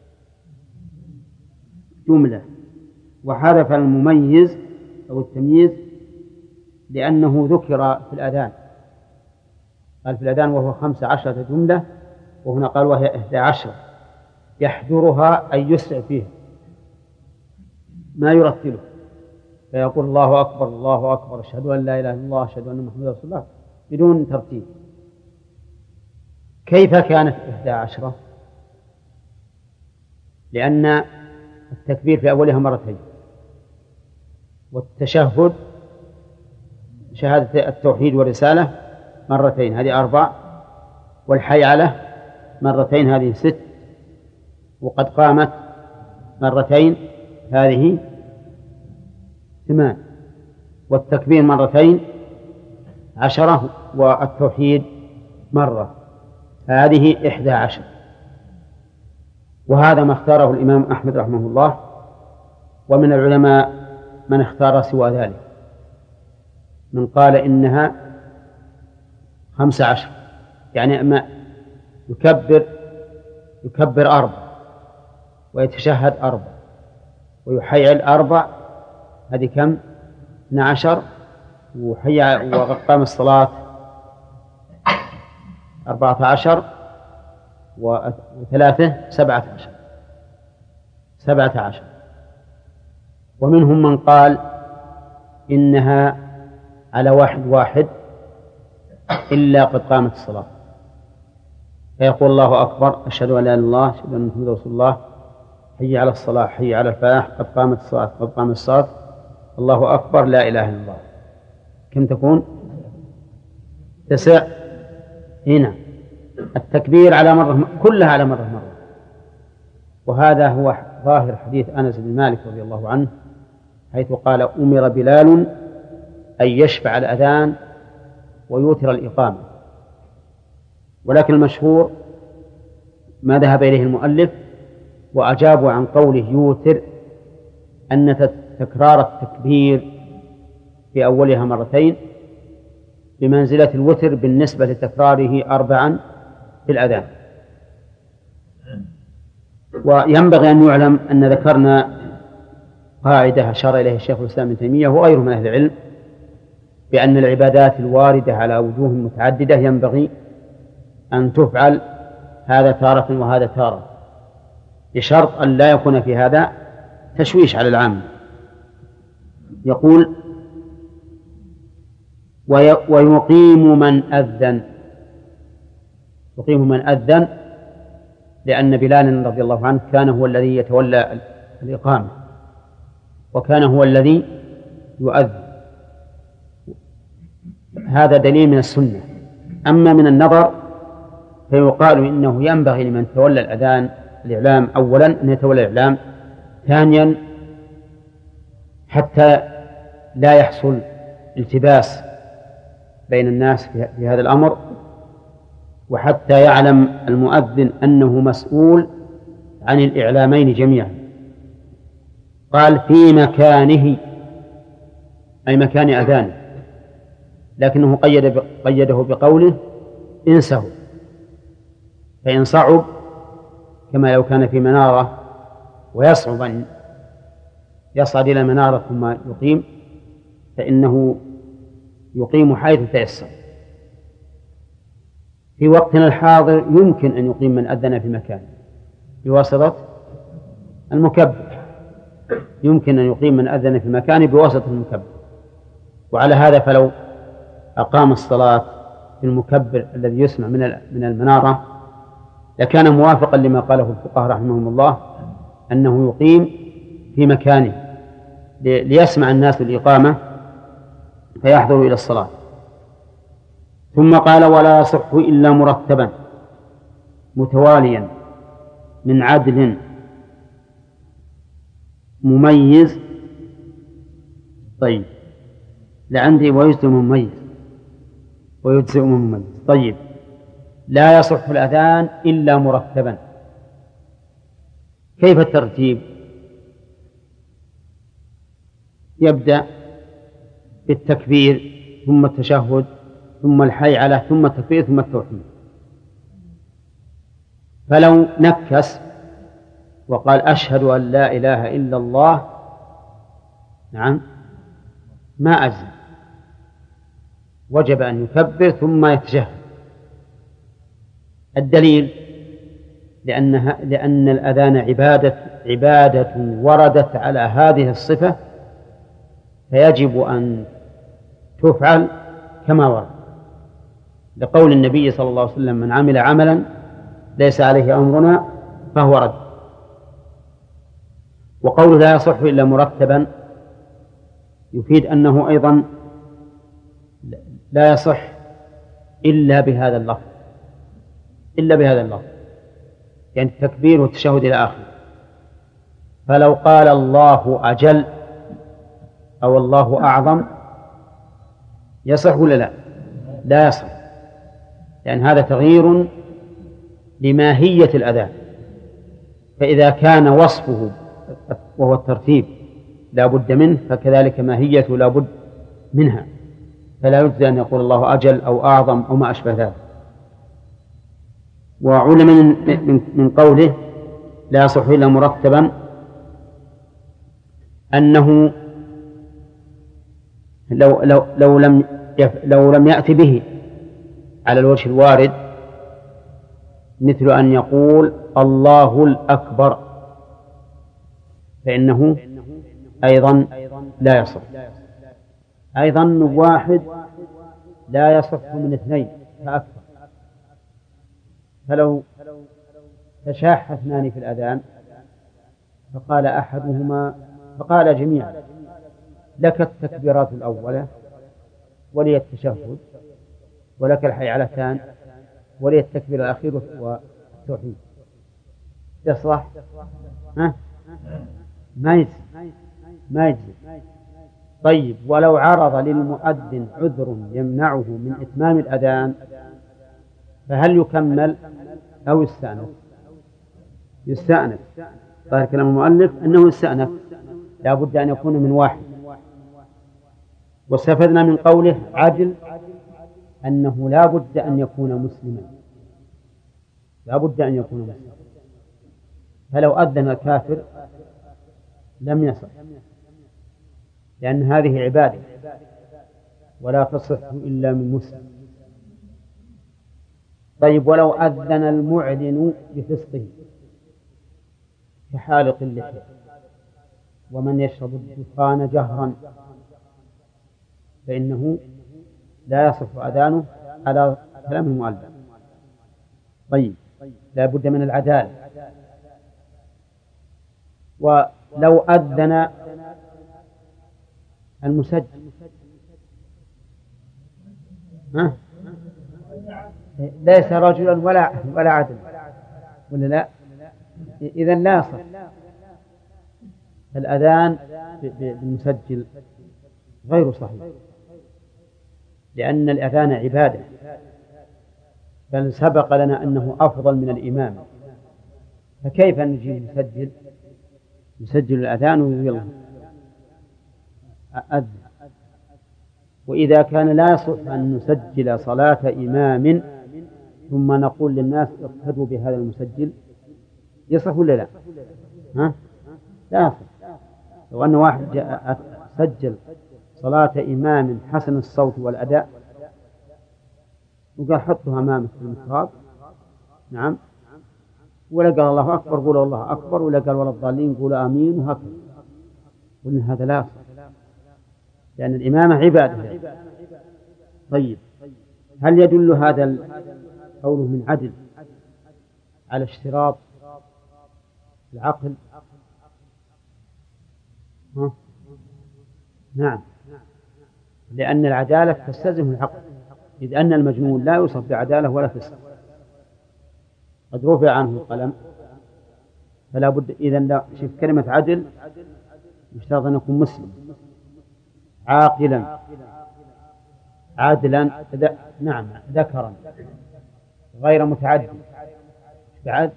جملة، وحذف المميز أو التمييز لأنه ذكر في الأذان، قال في الأذان وهو خمس عشرة جملة، وهنا قال وهي إحدى عشرة يحضرها أي يسرع فيها ما يرتله، فيقول الله أكبر الله أكبر أشهد أن لا إله إلا الله أشهد أن محمدا رسول الله بدون ترتيب. كيف كانت إحدى عشرة؟ لأن التكبير في أولها مرتين، والتشهد شهادة التوحيد والرسالة مرتين هذه أربع، والحي على مرتين هذه ست، وقد قامت مرتين هذه ثمان، والتكبير مرتين عشرة، والتوحيد مرة، هذه إحدى عشر. وهذا ما اختاره الإمام أحمد رحمه الله، ومن العلماء من اختار سوى ذلك، من قال إنها خمس عشر، يعني أما يكبر يكبر أربع، ويتشهد أربع، ويحيي أربع، هذه كم؟ اثنا عشر، وحي وقام الصلاة أربعة عشر، وثلاثة سبعة عشر سبعة عشر. ومنهم من قال إنها على واحد واحد إلا قد قامت الصلاة، فيقول الله أكبر أشهد أن لا إله إلا الله أشهد أن محمدا رسول الله حي على الصلاة حي على الفلاح قد قامت الصلاة قد قامت الصلاة الله أكبر لا إله إلا الله. كم تكون؟ تسع. هنا التكبير على مرة كلها على مرة مرة، وهذا هو ظاهر حديث أنس بن مالك رضي الله عنه، حيث قال أمر بلال أن يشفع الأذان ويوتر الإقامة. ولكن المشهور ما ذهب إليه المؤلف وأجابوا عن قوله يوتر أن تكرار التكبير في أولها مرتين بمنزلة الوتر بالنسبة لتكراره أربعا في الأذان. وينبغي أن يعلم أن ذكرنا قاعدة أشار إليها الشيخ الإسلام ابن تيمية وغيره من أهل العلم بأن العبادات الواردة على وجوه متعددة ينبغي أن تفعل هذا تارة وهذا تارة، بشرط أن لا يكون في هذا تشويش على العام. يقول ويقيم من أذن، يقيم من أذن لأن بلال رضي الله عنه كان هو الذي يتولى الإقامة، وكان هو الذي يؤذن، هذا دليل من السنة. أما من النظر فيقال إنه ينبغي لمن تولى الأذان الإعلام أولا أن يتولى الإعلام، ثانيا حتى لا يحصل التباس بين الناس في هذا الأمر، وحتى يعلم المؤذن أنه مسؤول عن الإعلامين جميعا. قال في مكانه أي مكان أذانه، لكنه قيد قيده بقوله انسه، فإن صعب كما لو كان في منارة ويصعب أن يصعد إلى منارة ثم يقيم، فإنه يقيم حيث تيسر. في وقتنا الحاضر يمكن أن يقيم من أذن في مكانه بواسطة المكبر، يمكن أن يقيم من أذن في مكانه بواسطة المكبر. وعلى هذا فلو أقام الصلاة في المكبر الذي يسمع من من المنارة لكان موافقا لما قاله الفقهاء رحمهم الله أنه يقيم في مكانه ليسمع الناس الإقامة فيحضروا إلى الصلاة. ثم قال ولا يصح إلا مرتبا متواليا من عدل مميز. طيب لعندي ويجزئ مميز ويجزئ مميز. طيب لا يصح الأذان إلا مرتبا. كيف الترتيب؟ يبدأ بالتكبير ثم التشهد ثم الحي على ثم التكبير ثم التوحيد. فلو نكس وقال أشهد أن لا إله إلا الله نعم ما أجزم، وجب أن يكبر ثم يتشهد. الدليل لأنها لأن الأذان عبادة عبادة وردت على هذه الصفة، فيجب أن تفعل كما ورد، لقول النبي صلى الله عليه وسلم: من عمل عملا ليس عليه أمرنا فهو رد. وقوله لا يصح إلا مرتبا يفيد أنه أيضا لا يصح إلا بهذا اللفظ، إلا بهذا اللفظ، يعني التكبير والتشهد إلى آخره. فلو قال الله أجل أو الله أعظم يصح ولا لا؟ لا يصح، لأن هذا تغيير لماهية الأذان. فإذا كان وصفه وهو الترتيب لا بد منه، فكذلك ماهيته لا بد منها، فلا يجوز أن يقول الله أجل أو أعظم أو ما أشبه ذلك. وعلم من, من قوله لا يصح إلا مرتبا أنه لو, لو, لو, لم لو لم يأتي به على الوجه الوارد، مثل أن يقول الله الأكبر، فإنه أيضا لا يصح. أيضا واحد لا يصح من اثنين فأكثر. فلو تشاح اثنان في الأذان فقال أحدهما فقال جميعا: لك التكبيرات الأولى ولي التشهد ولك الحيعلتان ولي التكبير الأخير والتوحيد، يصلح؟ ها؟ ما يجزي ما يجزي. طيب، ولو عرض للمؤذن عذر يمنعه من إتمام الأذان فهل يكمل أو يستأنف؟ يستأنف. ظاهر كلام المؤلف أنه يستأنف، لا بد أن يكون من واحد. واستفدنا من قوله عدل أنه لا بد أن يكون مسلما، لا بد أن يكون مسلما. فلو أذن الكافر لم يصح، لأن هذه عبادة ولا تصح إلا من مسلم. طيب، ولو أذن المعلن بفسقه كحالق اللحية ومن يشرب الدخان جهرا فإنه لا يصح أذانه على كلام المؤلف. طيب، لا بد من العدالة. ولو أذن المسجل ها؟ ليس رجلا ولا ولا عدل ولا لا، إذن لا يصح الأذان بالمسجل، غير صحيح، لأن الأذان عبادة، بل سبق لنا أنه أفضل من الإمام، فكيف نجي نسجل يسجل الأذان ويلا أذن؟ وإذا كان لا يصح أن نسجل صلاة إمام ثم نقول للناس اقتدوا بهذا المسجل، يصح ولا لا؟ ها؟ لا يصح. لو أن واحد جاء سجل صلاة إمام حسن الصوت والأداء وقال حطها أمامك في المحراب، نعم، ولا قال الله أكبر قول الله أكبر، ولا قال ولا الضالين قول آمين، وهكذا، قلنا هذا لا يصح، لأن الإمامة عبادة. طيب، هل يدل هذا قوله من عدل على اشتراط العقل؟ ها؟ نعم، لأن العدالة تستلزم العقل، إذ أن المجنون لا يوصف بعدالة ولا فسق، قد رفع عنه القلم، فلا بد. إذن لا شوف كلمة عدل يشترط أن يكون مسلم عاقلا عادلا، نعم، ذكرا غير متعدي بعد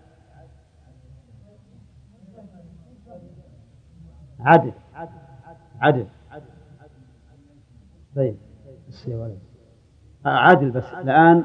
عدل عدل طيب عدل بس الآن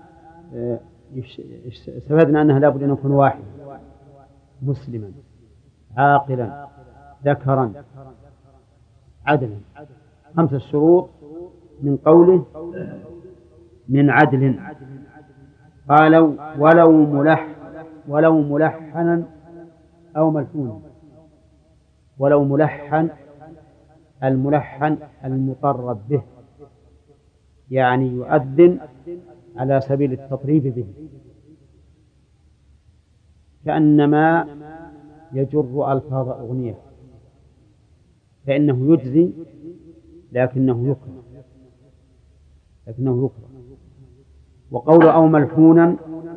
استفدنا أنها لابد أن يكون واحد مسلما عاقلا ذكرا عدلا خمسة شروط من قوله من عدل. قالوا ولو ملح ولو ملحنا أو ملحونا. ولو ملحن الملحن المطرب به يعني يؤذن على سبيل التطريب به كأنما يجر ألفاظ أغنية فإنه يجزي لكنه يكره لكنه يكره. وقول أو ملحونا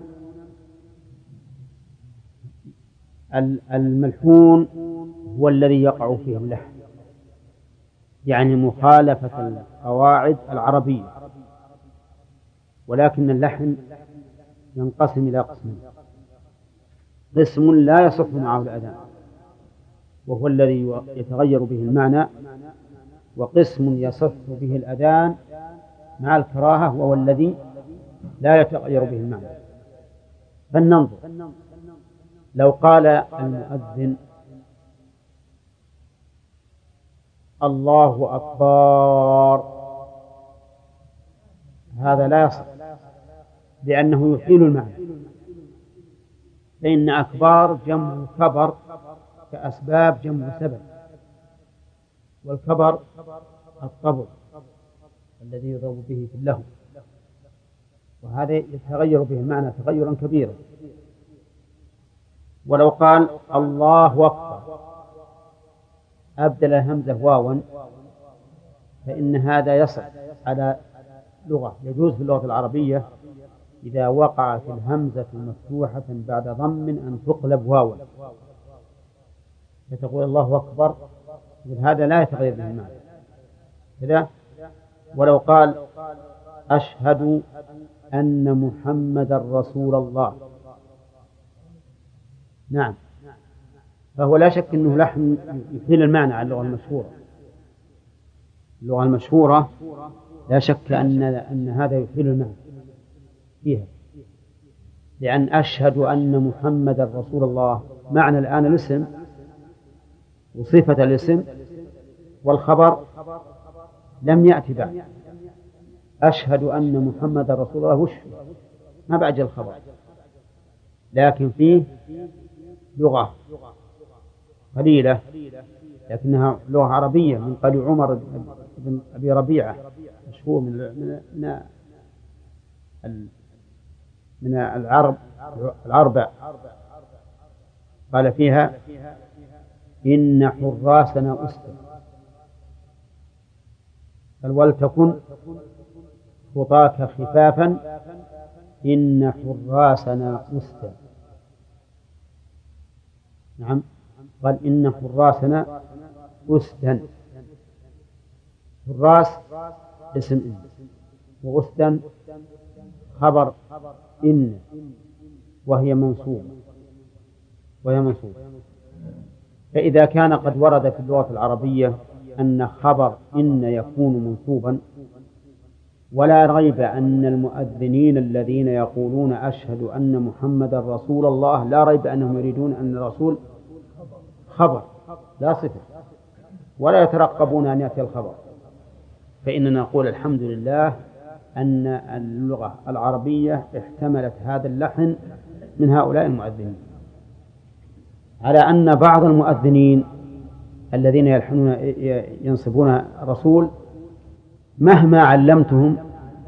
الملحون هو الذي يقع فيه اللحن يعني مخالفة القواعد العربية ولكن اللحن ينقسم إلى قسمين قسم لا يصح معه الأذان وهو الذي يتغير به المعنى وقسم يصح به الأذان مع الكراهة وهو الذي لا يتغير به المعنى. فلننظر لو قال المؤذن الله أكبر هذا لا يصح لأنه يحيل المعنى فإن أكبار جمع كبر كأسباب جمع سبب والكبر الطبل الذي يضرب به في اللهو وهذا يتغير به المعنى تغيرا كبيرا. ولو قال الله أكبر أبدل الهمزة واوا فإن هذا يصح على لغة يجوز في اللغة العربية إذا وقعت الهمزة مفتوحة بعد ضم أن تقلب واوا فتقول الله أكبر هذا لا يتغير به المعنى كذا. ولو قال أشهد أن محمدا رسول الله نعم فهو لا شك أنه لحن يحيل المعنى على اللغة المشهورة. اللغة المشهورة لا شك أن أن هذا يحيل المعنى فيها لأن أشهد أن محمدا رسول الله معنى الآن الاسم وصفة الاسم والخبر لم يأتي بعد. أشهد أن محمدا رسول الله وش ما بعد الخبر لكن فيه لغة قليلة لكنها لغة عربية من قال عمر بن أبي ربيعة مشهور من من من العرب العربة قال فيها إن حراسنا أسد قال ولتكن خطاك خفافا إن حراسنا أسد. نعم قال إن حراسنا أسدا حراس اسم إن وأسدا خبر إن وهي منصوبة وهي منصوبة. فإذا كان قد ورد في اللغة العربية أن خبر إن يكون منصوبا ولا ريب أن المؤذنين الذين يقولون أشهد أن محمدا رسول الله لا ريب أنهم يريدون أن الرسول خبر لا صفة ولا يترقبون أن يأتي الخبر فإننا نقول الحمد لله أن اللغة العربية احتملت هذا اللحن من هؤلاء المؤذنين على أن بعض المؤذنين الذين يلحنون ينصبون رسول مهما علمتهم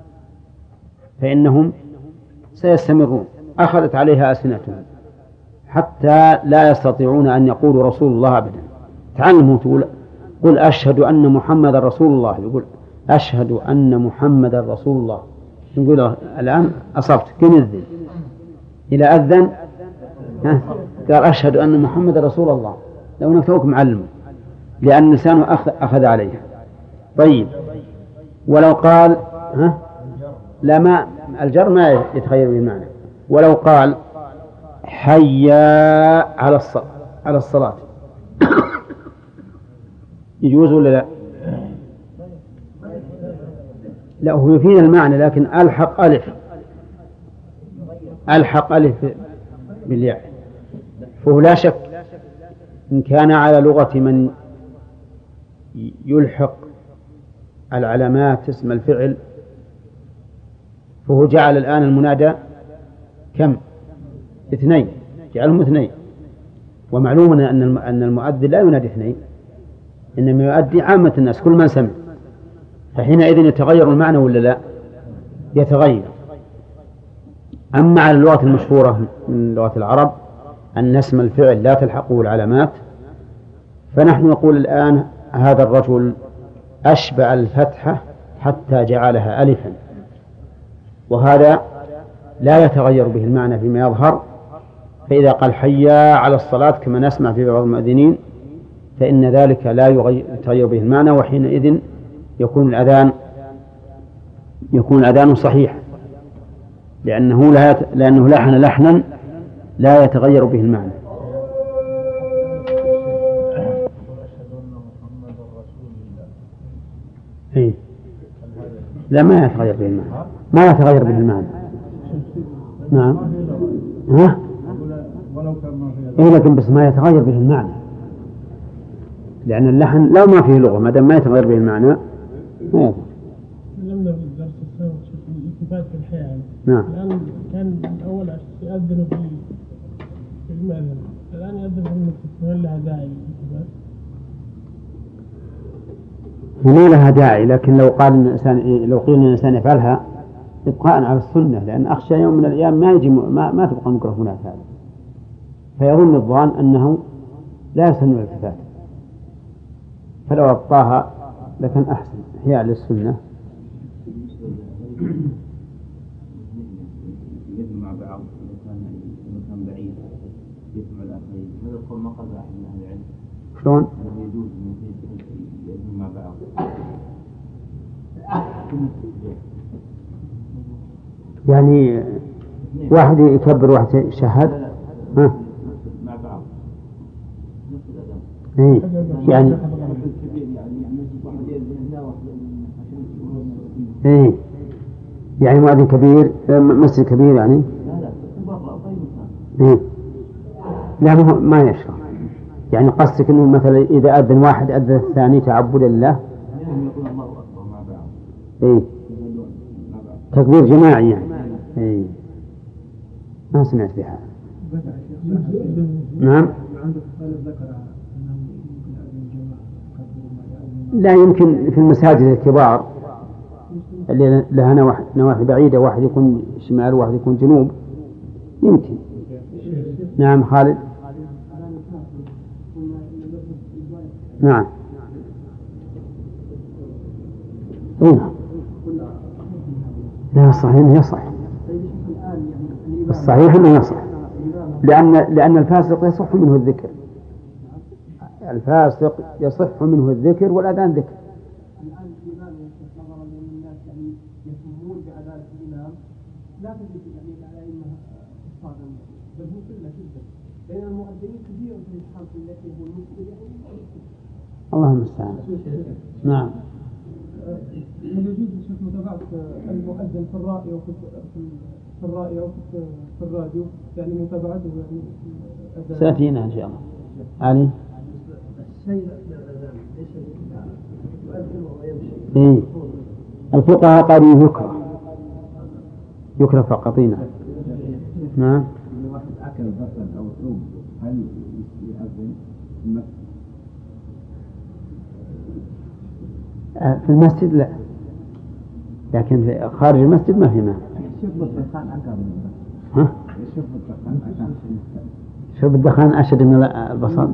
فإنهم سيستمرون أخذت عليها ألسنتهم حتى لا يستطيعون أن يقولوا رسول الله أبدا. تعلموا تقول قل أشهد أن محمد رسول الله يقول أشهد أن محمد رسول الله نقول الآن أصبت كم يذن إلى أذن قال أشهد أن محمد رسول الله لو نفتوك معلم لأن لسانه أخذ, أخذ عليه. طيب ولو قال ها لا ما الجر ما يتغير به المعنى. ولو قال حي على الصلاة على الصلاة يجوز ولا لا؟ لا، هو يفيد المعنى لكن ألحق ألف ألحق ألف بالياء، فهو لا شك إن كان على لغة من يلحق العلامات اسم الفعل فهو جعل الآن المنادى كم؟ اثنين، جعلهم اثنين. ومعلوم أن المؤذن لا ينادي اثنين، إنما يؤدي عامة الناس كل من سمع، فحينئذ يتغير المعنى ولا لا؟ يتغير. أما على اللغة المشهورة من لغة العرب أن اسم الفعل لا تلحقه العلامات، فنحن نقول الآن هذا الرجل أشبع الفتحة حتى جعلها ألفا، وهذا لا يتغير به المعنى فيما يظهر. فإذا قال حي على الصلاة كما نسمع في بعض المؤذنين فإن ذلك لا يتغير به المعنى، وحينئذ يكون الأذان يكون الأذان صحيح، لأنه لا يت... لأنه لحن لحنا لا يتغير به المعنى. إيه؟ لا، ما يتغير به المعنى، ما يتغير به المعنى. نعم. ها؟ إيه، لكن بس ما يتغير به المعنى، لأن اللحن لو ما فيه لغة ما دام ما يتغير به المعنى ما يتغير. لما في الدرس السابق الالتفات في الحياة. نعم. الآن كان الأول يأذن في في المأذن، الآن يأذن في المكتب، هل لها داعي الالتفات؟ ما لها داعي، لكن لو قال إن الإنسان لو قيل إن الإنسان يفعلها إبقاء على السنة، لأن أخشى يوم من الأيام ما يجي ما, ما تبقى الميكروفونات هذه، فيظن الظان أنه لا يسن الالتفات، فلو أبقاها لكن أحسن إحياء للسنة. مع بعض مكان بعيد يسمع الآخرين، هذا القول ما قال أحد من أهل العلم. شلون؟ يجوز يسمع مع بعض. يعني واحد يكبر واحد يشهد ها؟ مع بعض نفس الأذان. إيه يعني إيه يعني مؤذن كبير مسجد كبير يعني إيه لا ما يشرع. يعني قصدك إنه مثلا إذا أذن واحد أذن الثاني تعبدا لله إيه تكبير جماعي يعني إيه ما سمعت بها. نعم. لا يمكن في المساجد الكبار اللي لها نواحي بعيدة، واحد يكون شمال وواحد يكون جنوب يمكن. نعم خالد. نعم إيه؟ لا صحيح إنه يصح، الصحيح إنه يصح، لأن لأن الفاسق يصح منه الذكر، الفاسق يصح منه الذكر والأذان ذكر. الآن الإمام نظرا لأن الناس يعني يسمون بعدالة الإمام لا تجد يعني على أنها إفصادا، بل هو قلة جدا، بين المؤذنين كثير في الحرب التي هو المسلم يعني. الله المستعان. نعم. هل يجوز شيخ متابعة المؤذن في الرأي أو في في الرأي أو في في الراديو، يعني متابعته يعني ساتينا إن شاء الله. علي. الشيء للأذان ليس يؤذن وهو يمشي. إيه. الفقهاء قالوا يكره يكره فقطينا. نعم. واحد أكل بصل أو ثوم هل يؤذن في المسجد؟ في المسجد لا، لكن في خارج المسجد ما في مانع. شرب الدخان أكثر. ها؟ شرب الدخان أكثر. شرب الدخان أشد من البصل.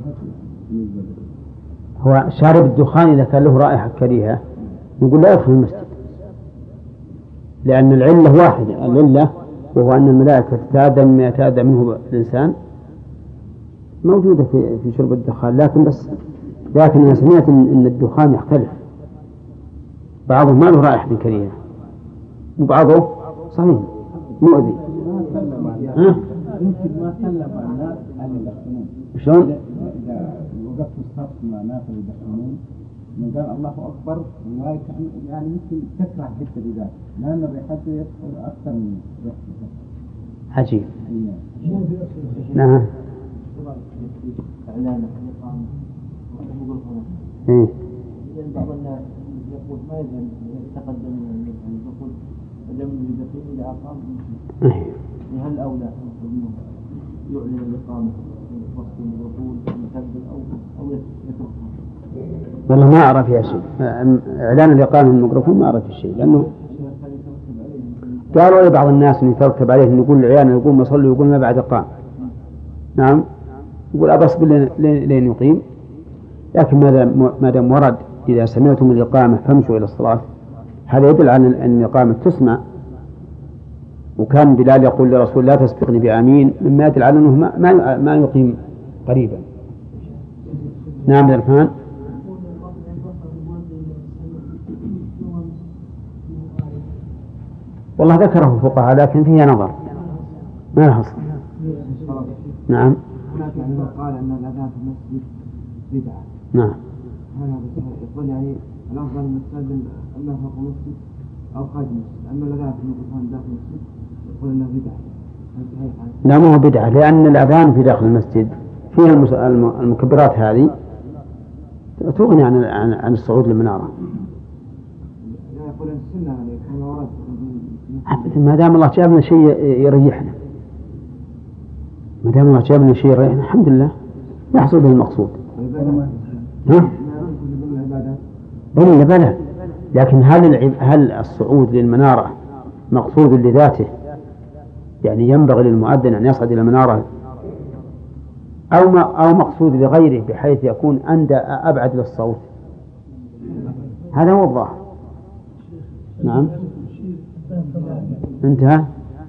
هو شارب الدخان إذا كان له رائحة كريهة نقول لا يدخل المسجد، لأن العلة واحدة، العلة وهو أن الملائكة تتأذى مما يتأذى منه الإنسان موجودة في في شرب الدخان. لكن بس لكن أنا سمعت إن الدخان يختلف، بعضه ما له رائحة كريهة وبعضه صحيح مؤذي. يمكن ما سلم على الناس اللي يدخنون. شلون؟ إذا وقفت الصف مع ناس اللي يدخنون من قال الله أكبر يعني يمكن تكره حتى بذلك لأن الريحة يدخل أكثر من ريحة. عجيب. نعم. إعلان إيه. بعض الناس يقول ما يذهب يتقدم من يقول لم يدخل إلى أقام. هل أولى يعلن الإقامة وسط الميكروفون المسجل أو أو يتركها؟ والله ما أعرف يا شيء. إعلان الإقامة من الميكروفون ما أعرف الشيء لأنه قالوا لبعض الناس إن يترتب عليه إن يقول العيان يقوم يصلي ويقول ما بعد إقام. نعم. يقول أبصبر لين يقيم. لكن ما دام ورد إذا سمعتم الإقامة فامشوا إلى الصلاة هذا يدل على أن الإقامة تسمع. وكان بلال يقول لرسول لا تسبقني بآمين مما يدل على أنه ما, ما, ما يقيم قريبا. نعم الرحمن. والله ذكره الفقهاء لكن فيها نظر ما له أصل. نعم. هناك يعني قال أن الأذان في المسجد بدعة. نعم. هذا يقول يعني الأفضل المسجد أما فوق المسجد أو خارج المسجد أما الأذان في المكان داخل المسجد يقول أنه بدعة. لا مو بدعة لأن الأذان في داخل المسجد فيها المكبرات هذه تغني عن عن الصعود للمنارة. لا يقول السنة يعني كما ورد. ما دام الله جابنا شيء يريحنا ما دام الله جابنا شيء يريحنا الحمد لله يحصل به المقصود. ها؟ إلا بلى. لكن هل هل الصعود للمنارة مقصود لذاته يعني ينبغي للمؤذن أن يصعد إلى المنارة أو ما أو مقصود لغيره بحيث يكون أندى أبعد للصوت؟ هذا هو الظاهر. نعم. انتهى.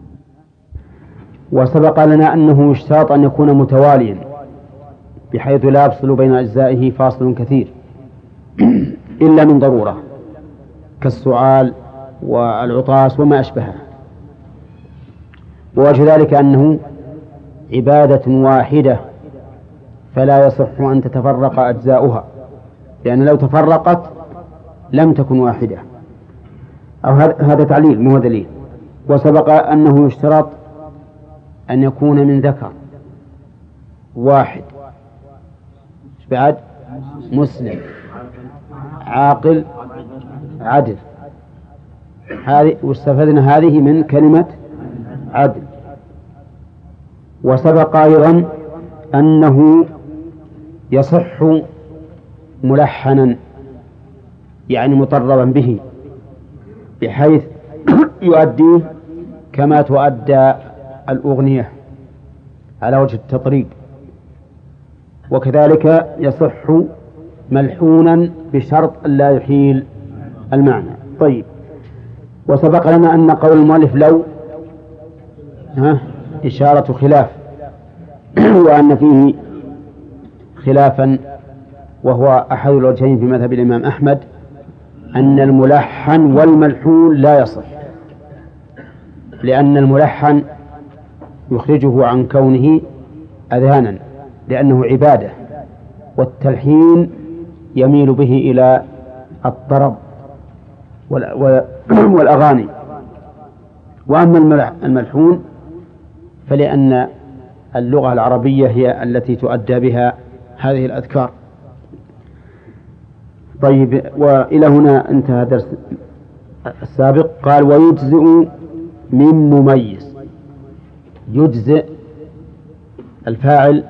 وسبق لنا أنه يشترط أن يكون متواليا بحيث لا يفصل بين أجزائه فاصل كثير إلا من ضرورة كالسعال والعطاس وما أشبهه. ووجه ذلك أنه عبادة واحدة فلا يصح أن تتفرق أجزاؤها لأن لو تفرقت لم تكن واحدة. أو هذا تعليل مو دليل. وسبق أنه يشترط أن يكون من ذكر واحد بعد مسلم عاقل عدل. هذه واستفدنا هذه من كلمة عدل. وسبق أيضا أنه يصح ملحنا يعني مطربا به بحيث يؤديه كما تؤدى الأغنية على وجه التطريب. وكذلك يصح ملحونا بشرط لا يحيل المعنى. طيب. وسبق لنا أن قول المؤلف لو ها إشارة خلاف وأن فيه خلافا وهو أحد الوجهين في مذهب الإمام أحمد أن الملحن والملحون لا يصح لأن الملحن يخرجه عن كونه أذانا لأنه عبادة والتلحين يميل به إلى الطرب والأغاني. وأما الملحون فلأن اللغة العربية هي التي تؤدى بها هذه الأذكار. طيب. وإلى هنا انتهى درس السابق. قال ويجزئ من مميز. يجزئ الفاعل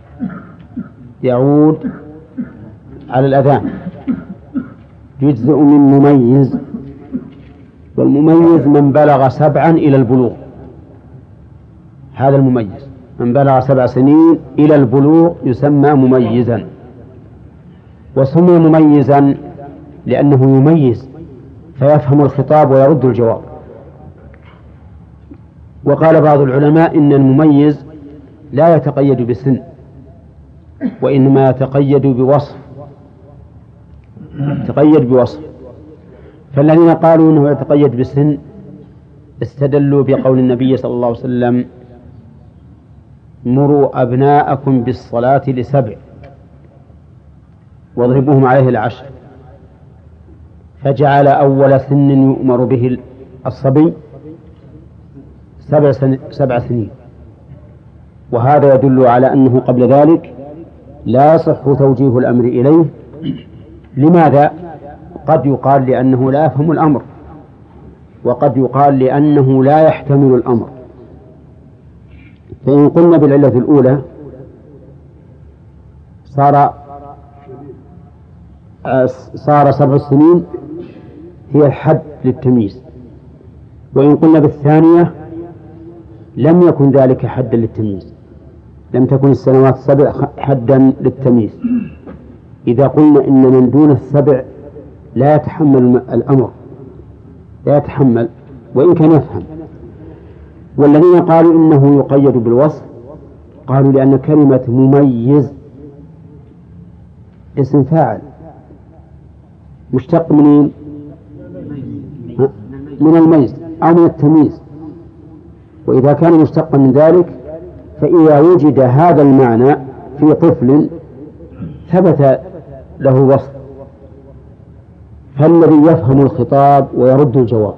يعود على الأذان. يجزئ من مميز والمميز من بلغ سبعا إلى البلوغ. هذا المميز من بلغ سبع سنين إلى البلوغ يسمى مميزا. وسمي مميزا لأنه يميز فيفهم الخطاب ويرد الجواب. وقال بعض العلماء إن المميز لا يتقيد بسن وإنما يتقيد بوصف يتقيد بوصف. فالذين قالوا إنه يتقيد بسن استدلوا بقول النبي صلى الله عليه وسلم مروا أبناءكم بالصلاة لسبع واضربوهم عليه العشر، فجعل أول سن يؤمر به الصبي سبع, سن سبع سنين، وهذا يدل على أنه قبل ذلك لا يصح توجيه الأمر إليه. لماذا؟ قد يقال لأنه لا يفهم الأمر، وقد يقال لأنه لا يحتمل الأمر. فإن قلنا بالعلة الأولى صار صار سبع سنين هي الحد للتمييز، وإن قلنا بالثانية لم يكن ذلك حدا للتمييز، لم تكن السنوات السبع حدا للتمييز. إذا قلنا إن من دون السبع لا يتحمل الأمر، لا يتحمل وإن كان يفهم. والذين قالوا إنه يقيد بالوصف قالوا لأن كلمة مميز اسم فاعل مشتق منين؟ من الميز أو من التمييز، وإذا كان مشتقا من ذلك فإذا وجد هذا المعنى في طفل ثبت له وصف، فالذي يفهم الخطاب ويرد الجواب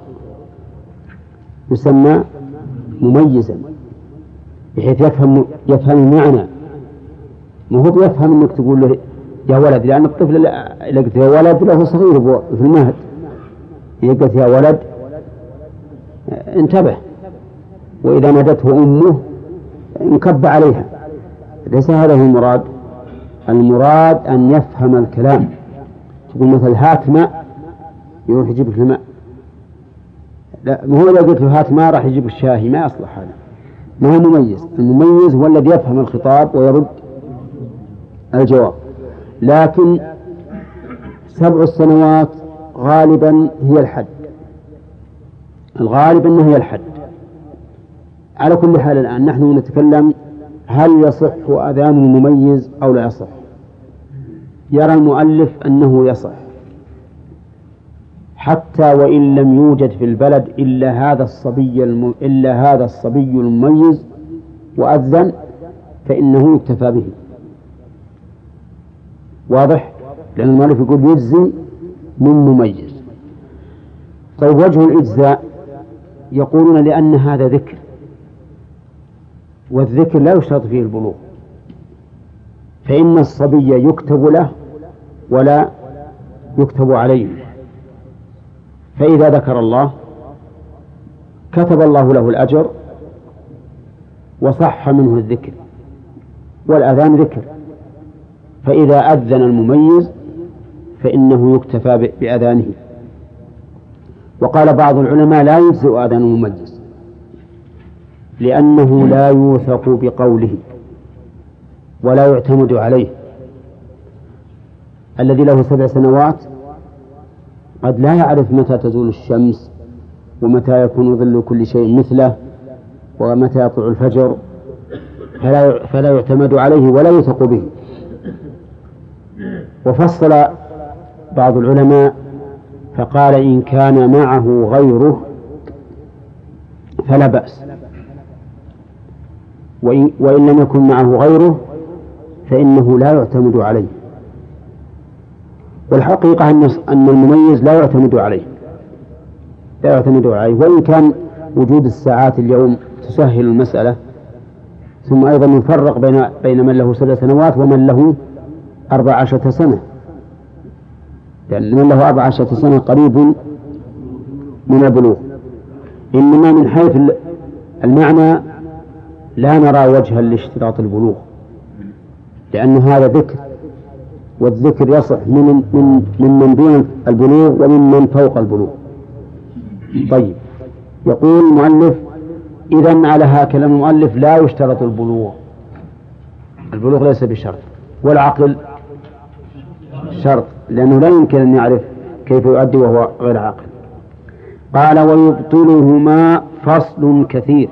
يسمى مميزا، بحيث يفهم يفهم المعنى، ما هو يفهم انك تقول له يا ولد، لأن الطفل إذا قلت يا ولد له صغير في المهد، إذا قلت يا ولد انتبه، وإذا نادته أمه انكب عليها. ليس هذا هو المراد، المراد أن يفهم الكلام. تقول مثل هات ماء يروح يجيب لك الماء، لا، ما هو إذا قلت له هات ماء راح يجيب الشاهي، ما يصلح هذا، ما هو مميز. المميز هو الذي يفهم الخطاب ويرد الجواب. لكن سبع السنوات غالبا هي الحد، الغالب أنها هي الحد. على كل حال الآن نحن نتكلم هل يصح أذان المميز أو لا يصح. يرى المؤلف أنه يصح، حتى وإن لم يوجد في البلد إلا هذا الصبي الم... إلا هذا الصبي المميز وأذن فإنه يكتفى به. واضح؟ لأن المؤلف يقول يجزي من مميز. طيب وجه الإجزاء يقولون لأن هذا ذكر، والذكر لا يشترط فيه البلوغ، فإن الصبي يكتب له ولا يكتب عليه، فإذا ذكر الله كتب الله له الأجر وصح منه الذكر، والأذان ذكر، فإذا أذن المميز فإنه يكتفى بأذانه. وقال بعض العلماء لا يجزئ أذان المميز لأنه لا يوثق بقوله ولا يعتمد عليه. الذي له سبع سنوات قد لا يعرف متى تزول الشمس ومتى يكون ظل كل شيء مثله ومتى يطلع الفجر، فلا فلا يعتمد عليه ولا يوثق به. وفصل بعض العلماء فقال إن كان معه غيره فلا بأس، وإن, وإن لم يكن معه غيره فإنه لا يعتمد عليه. والحقيقة أن المميز لا يعتمد عليه لا يعتمد عليه وإن كان وجود الساعات اليوم تسهل المسألة. ثم أيضا يفرق بين بين من له سبع سنوات ومن له أربع عشرة سنة، لأن من له أربع عشرة سنة قريب من البلوغ. إنما من حيث المعنى لا نرى وجها لاشتراط البلوغ، لأن هذا ذكر، والذكر يصح من من من من دون البلوغ ومن من فوق البلوغ. طيب، يقول المؤلف إذن على هكذا المؤلف لا يشترط البلوغ، البلوغ ليس بشرط، والعقل شرط، لأنه لا يمكن أن يعرف كيف يؤدي وهو غير عاقل. قال ويبطلهما فصل كثير.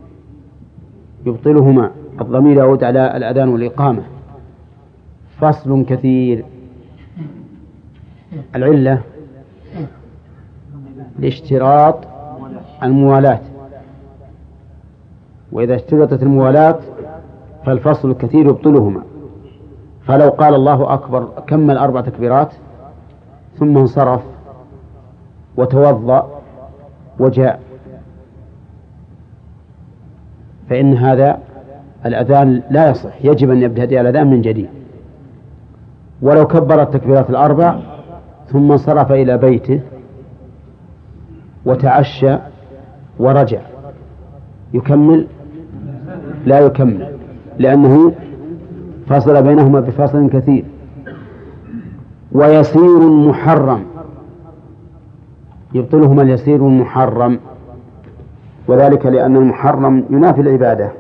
يبطلهما الضمير يعود على الأذان والإقامة. فصل كثير، العلة لاشتراط الموالاة، وإذا اشترطت الموالاة فالفصل الكثير يبطلهما. فلو قال الله أكبر كمل أربع تكبيرات ثم انصرف وتوضأ وجاء فإن هذا الأذان لا يصح، يجب أن يبتدئ الأذان من جديد. ولو كبر التكبيرات الأربع ثم انصرف إلى بيته وتعشى ورجع يكمل؟ لا يكمل، لأنه فصل بينهما بفاصل كثير. ويسير محرم يبطلهما اليسير المحرم، وذلك لأن المحرم ينافي العبادة،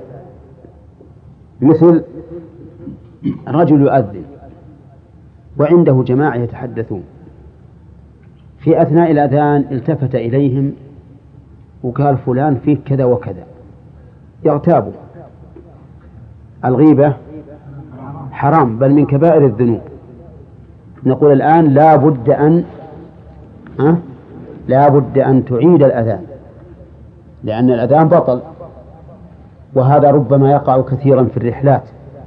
مثل رجل يؤذن وعنده جماعة يتحدثون، في أثناء الأذان التفت إليهم وقال فلان فيه كذا وكذا، يغتابوا. الغيبة حرام بل من كبائر الذنوب. نقول الآن لا بد أن أه؟ لا بد أن تعيد الأذان، لأن الأذان بطل. وهذا ربما يقع كثيرا في الرحلات،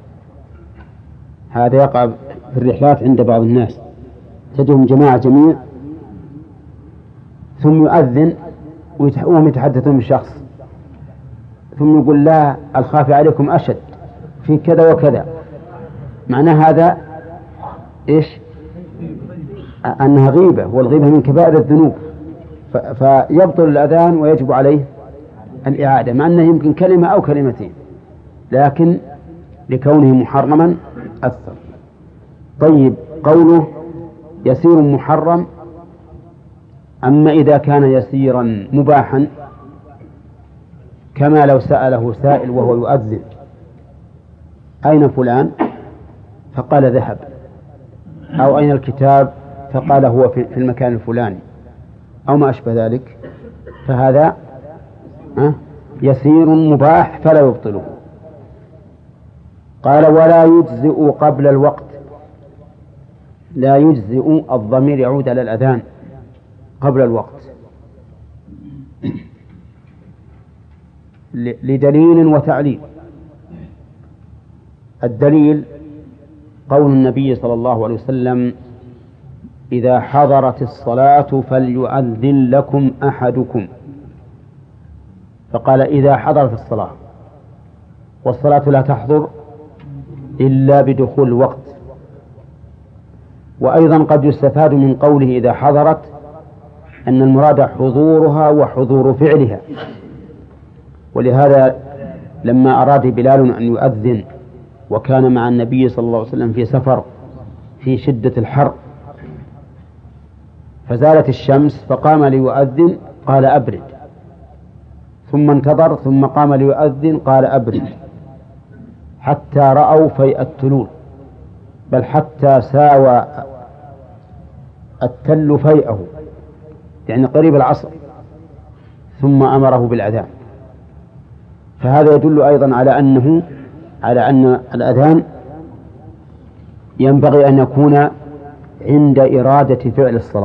هذا يقع في الرحلات عند بعض الناس، تجدهم جماعة جميع ثم يؤذن وهم يتحدثون بشخص، ثم يقول لا الخافي عليكم أشد في كذا وكذا. معنى هذا إيش؟ أنها غيبة، والغيبة من كبائر الذنوب، فيبطل الأذان ويجب عليه الإعادة، مع أنه يمكن كلمة أو كلمتين، لكن لكونه محرما أثر. طيب، قوله يسير محرم، أما إذا كان يسيرا مباحا كما لو سأله سائل وهو يؤذن أين فلان فقال ذهب، أو أين الكتاب فقال هو في المكان الفلاني، أو ما أشبه ذلك، فهذا يسير مباح فلا يبطله. قال ولا يجزئ قبل الوقت. لا يجزئ الضمير يعود على الأذان قبل الوقت لدليل وتعليل. الدليل قول النبي صلى الله عليه وسلم إذا حضرت الصلاة فليؤذن لكم أحدكم، فقال إذا حضرت الصلاة، والصلاة لا تحضر إلا بدخول الوقت. وأيضا قد يستفاد من قوله إذا حضرت أن المراد حضورها وحضور فعلها. ولهذا لما أراد بلال أن يؤذن وكان مع النبي صلى الله عليه وسلم في سفر في شدة الحر فزالت الشمس فقام ليؤذن قال أبرد، ثم انتظر ثم قام ليؤذن قال أبرد، حتى رأوا فيء التلول، بل حتى ساوى التل فيئه، يعني قريب العصر، ثم أمره بالأذان. فهذا يدل أيضا على أنه على أن الأذان ينبغي أن يكون عند إرادة فعل الصلاة،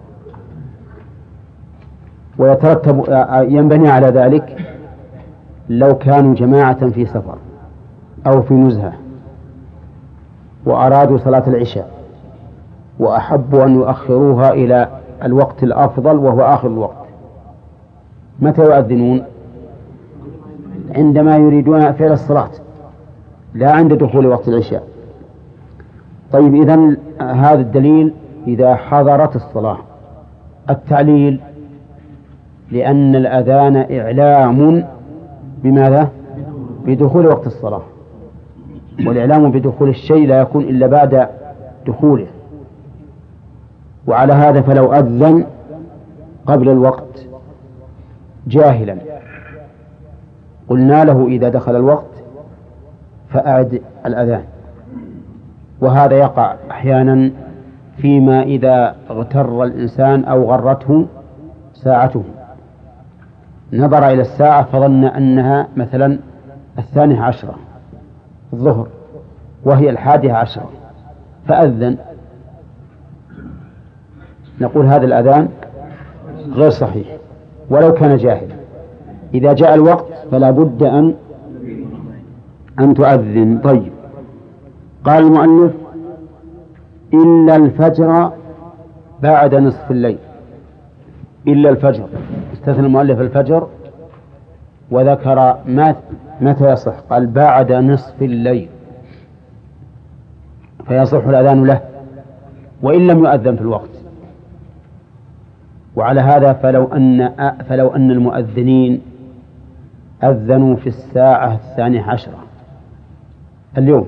ويترتب ينبني على ذلك لو كانوا جماعة في سفر أو في نزهة وأرادوا صلاة العشاء وأحبوا أن يؤخروها إلى الوقت الأفضل وهو آخر الوقت، متى يؤذنون؟ عندما يريدون فعل الصلاة، لا عند دخول وقت العشاء. طيب، إذن هذا الدليل إذا حضرت الصلاة. التعليل لأن الأذان إعلام بماذا؟ بدخول وقت الصلاة، والإعلام بدخول الشيء لا يكون إلا بعد دخوله. وعلى هذا فلو أذن قبل الوقت جاهلا قلنا له إذا دخل الوقت فأعد الأذان. وهذا يقع أحيانا فيما إذا اغتر الإنسان أو غرته ساعته، نظر إلى الساعة فظن أنها مثلا الثانية عشرة الظهر وهي الحادية عشرة فأذن، نقول هذا الأذان غير صحيح ولو كان جاهلا. إذا جاء الوقت فلا بد أن أن تؤذن. طيب، قال المؤلف إلا الفجر بعد نصف الليل. إلا الفجر، استثنى المؤلف الفجر وذكر متى يصح، قال بعد نصف الليل فيصح الأذان له وإن لم يؤذن في الوقت. وعلى هذا فلو أن فلو أن المؤذنين أذنوا في الساعة الثانية عشرة اليوم،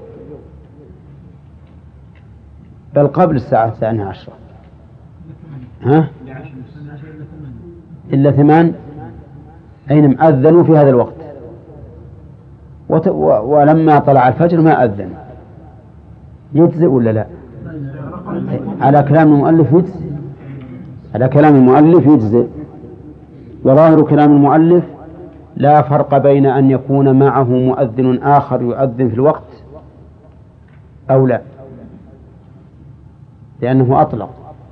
بل قبل الساعة الثانية عشرة، ها؟ إلا ثمان، أين أذنوا في هذا الوقت، وت... و... ولما طلع الفجر ما أذن، يجزئ ولا لا؟ على كلام المؤلف يجزئ، على كلام المؤلف يجزئ. وظاهر كلام المؤلف لا فرق بين أن يكون معه مؤذن آخر يؤذن في الوقت أو لا، لأنه أطلق.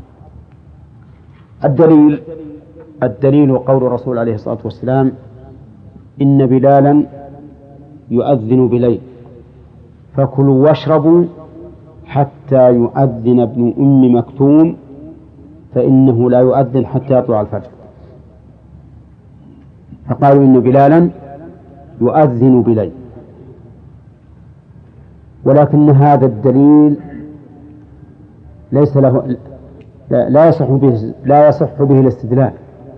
الدليل الدليل قول الرسول عليه الصلاة والسلام إن بلالا يؤذن بليل فكلوا واشربوا حتى يؤذن ابن أم مكتوم فإنه لا يؤذن حتى يطلع الفجر. فقالوا إن بلالا يؤذن بليل، ولكن هذا الدليل ليس له لا, لا يصح به لا يصح به الاستدلال.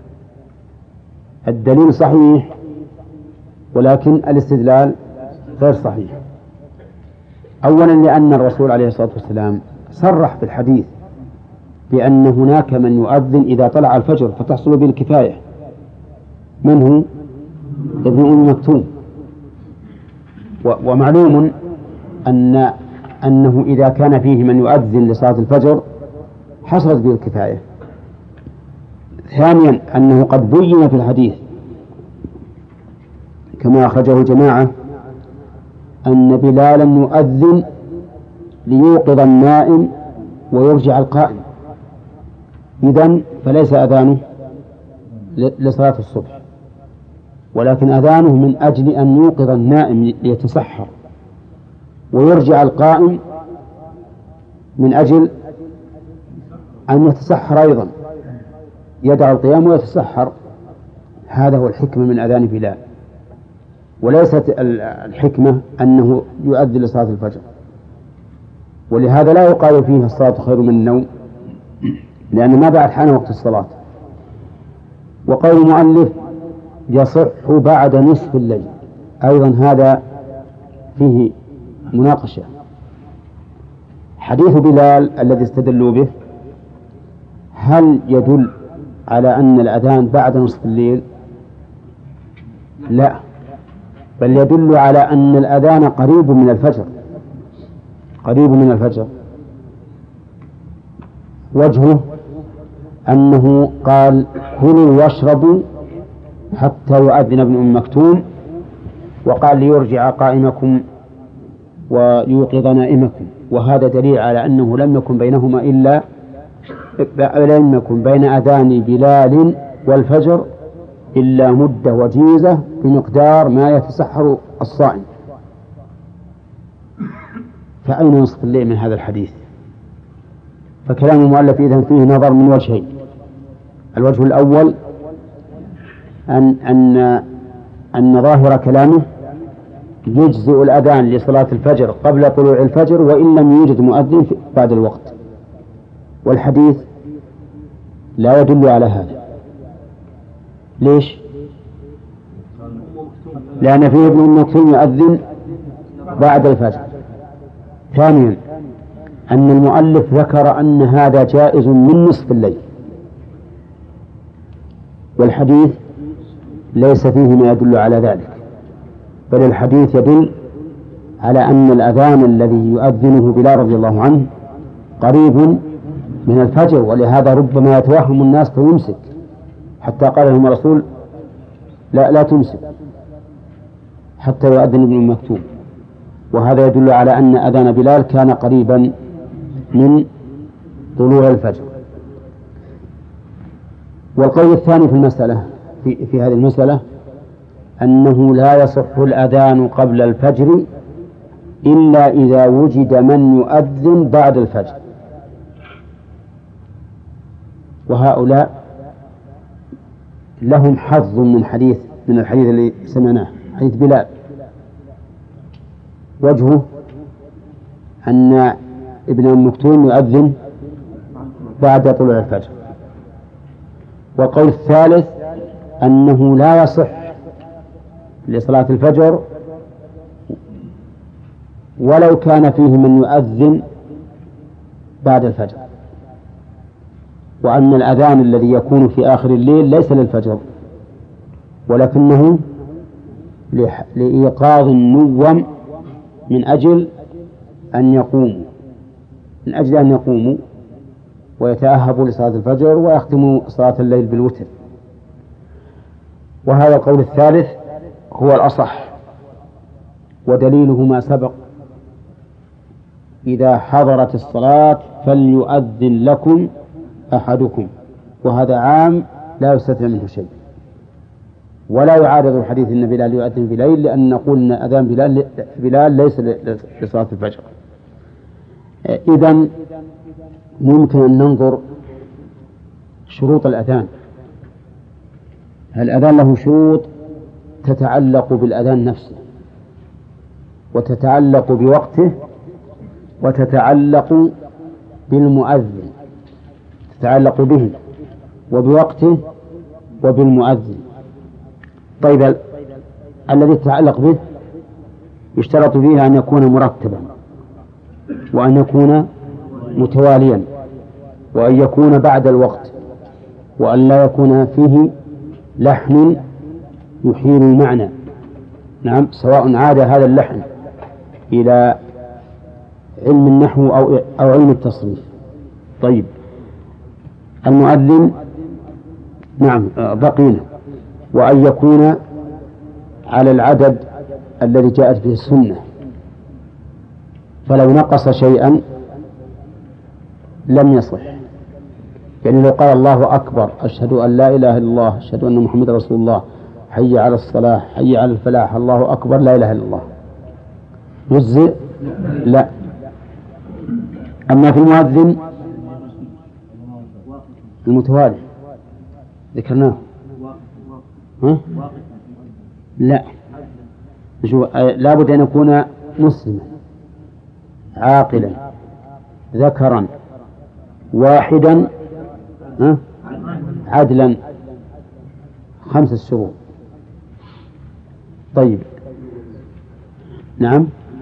الدليل صحيح ولكن الاستدلال غير صحيح. أولا لأن الرسول عليه الصلاة والسلام صرح في الحديث بأن هناك من يؤذن إذا طلع الفجر فتحصل به الكفاية، من هو؟ ابن أم مكتوم. ومعلوم أن أنه إذا كان فيه من يؤذن لصلاة الفجر حصلت به الكفاية. ثانيا أنه قد بين في الحديث كما أخرجه جماعة أن بلالا يؤذن ليوقظ النائم ويرجع القائم، إذن فليس أذانه لصلاة الصبح، ولكن أذانه من أجل أن يوقظ النائم ليتسحر ويرجع القائم من أجل أن يتسحر أيضا، يدع القيام ويتسحر. هذا هو الحكمة من أذان بلال، وليست الحكمة أنه يؤذن لصلاة الفجر. ولهذا لا يقال فيه الصلاة خير من النوم، لأن ما بعد حان وقت الصلاة. وقول المؤلف يصح بعد نصف الليل أيضا هذا فيه مناقشة. حديث بلال الذي استدلوا به هل يدل على أن الأذان بعد نصف الليل؟ لا، بل يدل على أن الأذان قريب من الفجر، قريب من الفجر. وجهه أنه قال كلوا واشربوا حتى يؤذن ابن أم مكتوم، وقال ليرجع قائمكم ويوقظ نائمكم، وهذا دليل على أنه لم يكن بينهما إلا لم يكن بين أذان بلال والفجر إلا مدة وجيزة بمقدار ما يتسحر الصائم. فأين نصف الليل من هذا الحديث؟ فكلام المؤلف إذن فيه نظر من وجهين. الوجه الأول أن أن أن ظاهر كلامه يجزئ الأذان لصلاة الفجر قبل طلوع الفجر وإن لم يوجد مؤذن بعد الوقت، والحديث لا يدل على هذا. ليش؟ لأن فيه ابن أم مكتوم يؤذن بعد الفجر. ثانيا أن المؤلف ذكر أن هذا جائز من نصف الليل، والحديث ليس فيه ما يدل على ذلك، بل الحديث يدل على أن الأذان الذي يؤذنه بلال رضي الله عنه قريب من الفجر، ولهذا ربما يتوهم الناس فيمسك، حتى قال لهم الرسول لا لا تمسك حتى يؤذن ابن أم مكتوم. وهذا يدل على أن أذان بلال كان قريبا من طلوع الفجر. والقول الثاني في المسألة في, في هذه المسألة أنه لا يصح الأذان قبل الفجر إلا إذا وجد من يؤذن بعد الفجر، وهؤلاء لهم حظ من حديث من الحديث الذي سمعناه، حديث بلال، وجهه أن ابن أم مكتوم يؤذن بعد طلوع الفجر. والقول الثالث أنه لا يصح لصلاة الفجر ولو كان فيه من يؤذن بعد الفجر، وأن الأذان الذي يكون في آخر الليل ليس للفجر ولكنه لإيقاظ النوم من أجل أن يقوموا من أجل أن يقوموا ويتأهبوا لصلاة الفجر ويختموا صلاة الليل بالوتر. وهذا القول الثالث هو الأصح، ودليله ما سبق: إذا حضرت الصلاة فليؤذن لكم أحدكم، وهذا عام لا يستثنى منه شيء، ولا يعارض الحديث أن بلال يؤذن بليل، لأن نقول أن أذان بلال, بلال ليس لصلاة الفجر. إذن ممكن أن ننظر شروط الأذان. الأذان له شروط تتعلق بالأذان نفسه، وتتعلق بوقته، وتتعلق بالمؤذن، تتعلق به وبوقته وبالمؤذن. طيب، الذي يتعلق به يشترط فيه أن يكون مرتبا، وأن يكون متواليا، وأن يكون بعد الوقت، وأن لا يكون فيه لحن يحيل المعنى. نعم، سواء عاد هذا اللحن إلى علم النحو أو أو علم التصريف. طيب، المؤذن نعم بقينا، وأن يكون على العدد الذي جاءت به السنة، فلو نقص شيئا لم يصح. يعني لو قال الله أكبر، أشهد أن لا إله إلا الله، أشهد أن محمد رسول الله، حي على الصلاة، حي على الفلاح، الله أكبر، لا إله إلا الله، يجزئ؟ لا. أما في المؤذن المتوالي ذكرناه، ها؟ لا، لا بد أن يكون مسلما عاقلا ذكرا واحدا، ها؟ عدلا، خمسة شروط. طيب، نعم،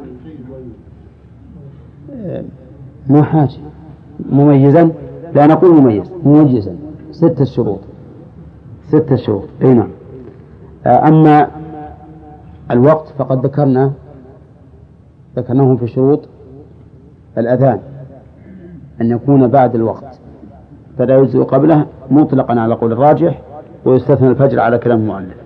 ما حاجة مميزا، لا نقول مميز، مميزا، ستة شروط، ستة شروط. أي نعم. أما الوقت فقد ذكرنا ذكرناه في شروط الأذان أن يكون بعد الوقت، فلا يجزئ قبله مطلقا على قول الراجح، ويستثنى الفجر على كلام المؤلف.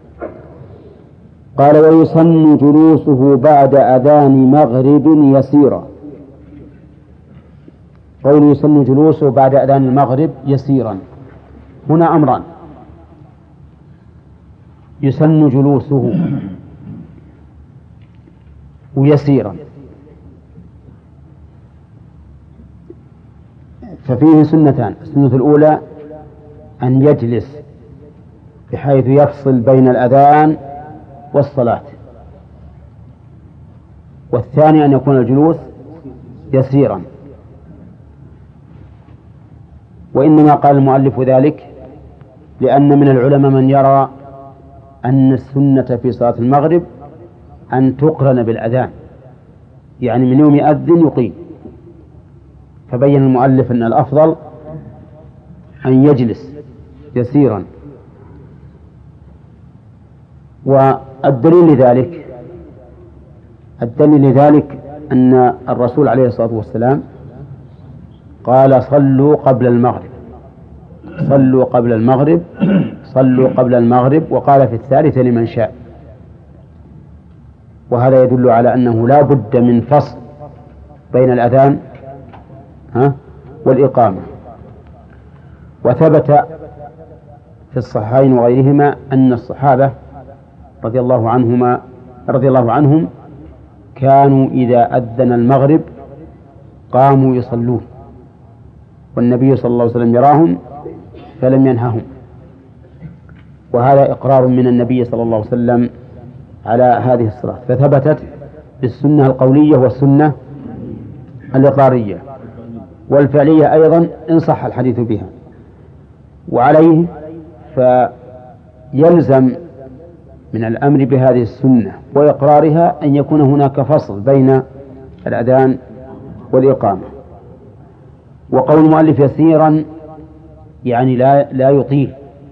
قال: ويسن جلوسه بعد أذان مغرب يسيرا. قول يسن جلوسه بعد أذان المغرب يسيرا، هنا أمران: يسن جلوسه ويسيرا، ففيه سنتان. السنة الأولى أن يجلس بحيث يفصل بين الأذان والصلاة، والثاني أن يكون الجلوس يسيرا. وإنما قال المؤلف ذلك لأن من العلماء من يرى أن السنة في صلاة المغرب أن تقرن بالأذان، يعني من يوم يأذن يقيم، فبين المؤلف أن الأفضل أن يجلس يسيرا. والدليل لذلك الدليل لذلك أن الرسول عليه الصلاة والسلام قال: صلوا قبل المغرب، صلوا قبل المغرب، صلوا قبل المغرب، وقال في الثالثة لمن شاء. وهذا يدل على أنه لا بد من فصل بين الأذان ها والإقامة. وثبت في الصحيحين وغيرهما أن الصحابة رضي الله عنهما رضي الله عنهم كانوا إذا أذن المغرب قاموا يصلون، والنبي صلى الله عليه وسلم يراهم فلم ينههم. وهذا إقرار من النبي صلى الله عليه وسلم على هذه الصلاة، فثبتت بالسنة القولية والسنة الإقرارية والفعلية أيضا إن صح الحديث بها. وعليه فيلزم من الأمر بهذه السنة وإقرارها أن يكون هناك فصل بين الأذان والإقامة. وقول المؤلف يسيرا يعني لا لا يطيل،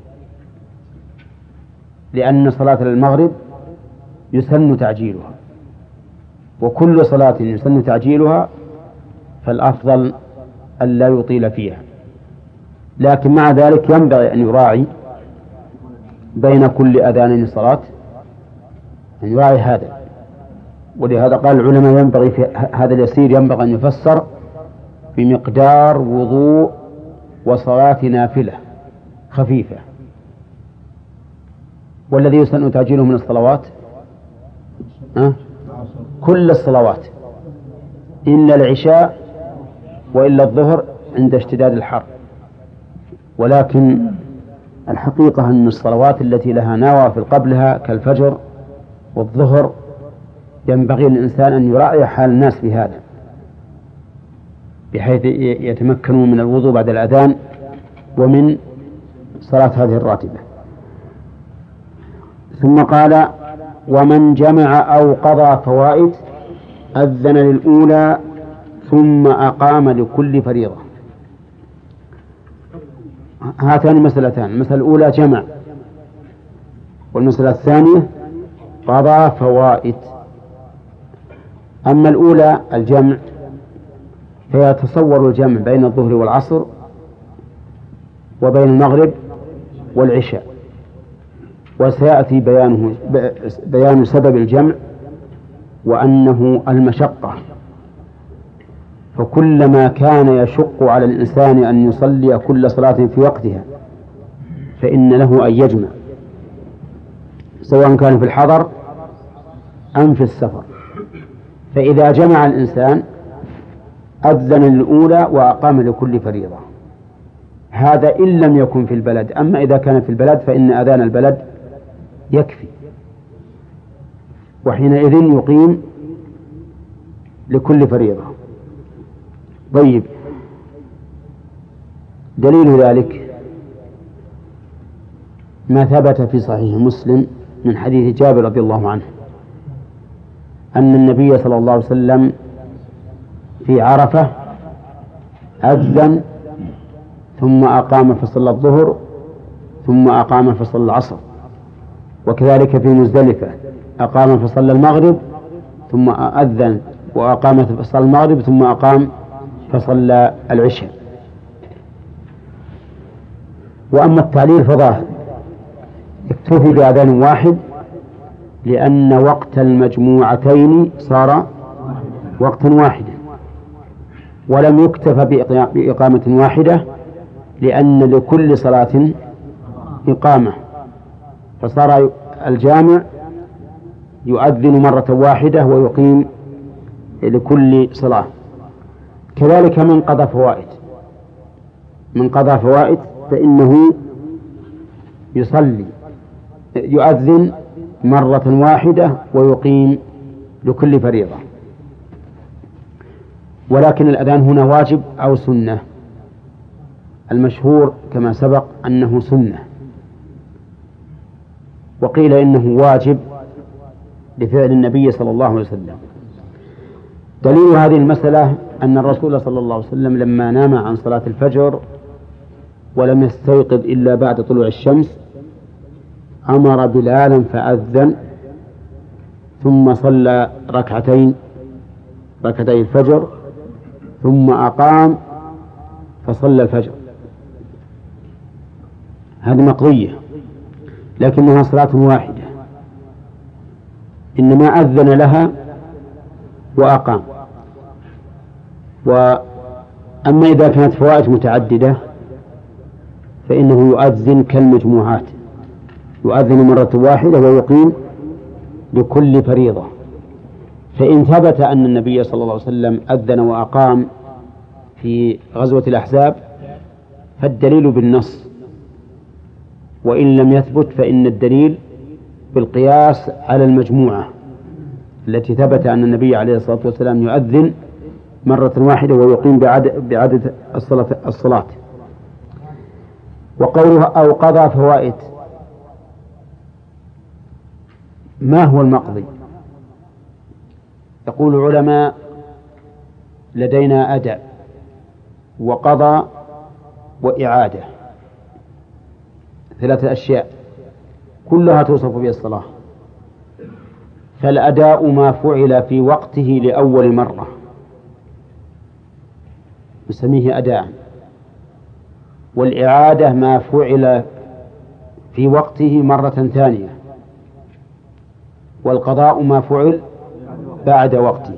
لأن صلاة المغرب يسن تعجيلها، وكل صلاة يسن تعجيلها فالأفضل ألا يطيل فيها، لكن مع ذلك ينبغي أن يراعي بين كل أذان صلاة، أن يراعي هذا. ولهذا قال العلماء ينبغي في هذا اليسير ينبغي أن يفسر بمقدار وضوء وصلاة نافلة خفيفة. والذي يسن تعجيله من الصلوات أه؟ كل الصلوات إلا العشاء وإلا الظهر عند اشتداد الحر. ولكن الحقيقة أن الصلوات التي لها نوافل قبلها كالفجر والظهر ينبغي للإنسان أن يراعي حال الناس بهذا، بحيث يتمكنوا من الوضوء بعد الأذان ومن صلاة هذه الراتبة. ثم قال: ومن جمع أو قضى فوائد أذن للأولى ثم أقام لكل فريضة. هاتان مسألتان: المسألة الأولى جمع، والمسألة الثانية قضى فوائد. أما الأولى الجمع فيتصور الجمع بين الظهر والعصر وبين المغرب والعشاء، وسيأتي بيانه بيان سبب الجمع وأنه المشقة، فكلما كان يشق على الإنسان أن يصلي كل صلاة في وقتها فإن له أن يجمع، سواء كان في الحضر أم في السفر. فإذا جمع الإنسان أذن للأولى وأقام لكل فريضة، هذا إن لم يكن في البلد. أما إذا كان في البلد فإن أذان البلد يكفي، وحينئذ يقيم لكل فريضة. طيب، دليل ذلك ما ثبت في صحيح مسلم من حديث جابر رضي الله عنه أن النبي صلى الله عليه وسلم في عرفة أذن ثم أقام فصلى الظهر ثم أقام فصلى العصر، وكذلك في مزدلفة أقام فصلى المغرب ثم أذن وأقام فصلى المغرب ثم أقام فصلى العشاء. وأما التعليل فظاهر، اكتفي بأذان واحد لأن وقت المجموعتين صار وقتا واحدا، ولم يكتفى بإقامة واحدة لأن لكل صلاة إقامة، فصار الجامع يؤذن مرة واحدة ويقيم لكل صلاة. كذلك من قضى فوائد، من قضى فوائد فإنه يصلي يؤذن مرة واحدة ويقيم لكل فريضة. ولكن الأذان هنا واجب أو سنة؟ المشهور كما سبق أنه سنة، وقيل إنه واجب لفعل النبي صلى الله عليه وسلم. دليل هذه المسألة أن الرسول صلى الله عليه وسلم لما نام عن صلاة الفجر ولم يستيقظ إلا بعد طلوع الشمس أمر بلالا فأذن ثم صلى ركعتين ركعتي الفجر ثم أقام فصلى الفجر. هذه مقضية لكنها صلاة واحدة، إنما أذن لها وأقام. وأما إذا كانت فوائد متعددة فإنه يؤذن كالمجموعات، يؤذن مرة واحدة ويقيم لكل فريضة. فإن ثبت أن النبي صلى الله عليه وسلم أذن وأقام في غزوة الأحزاب فالدليل بالنص، وإن لم يثبت فإن الدليل بالقياس على المجموعة التي ثبت أن النبي عليه الصلاة والسلام يؤذن مرة واحدة ويقيم بعدد, بعدد الصلاة, الصلاة. وقوله أو قضى فوائد، ما هو المقضي؟ يقول العلماء لدينا أداء وقضى وإعادة، ثلاثة أشياء كلها توصف بها الصلاة. فالأداء ما فعل في وقته لأول مرة نسميه أداء، والإعادة ما فعل في وقته مرة ثانية، والقضاء ما فعل بعد وقته.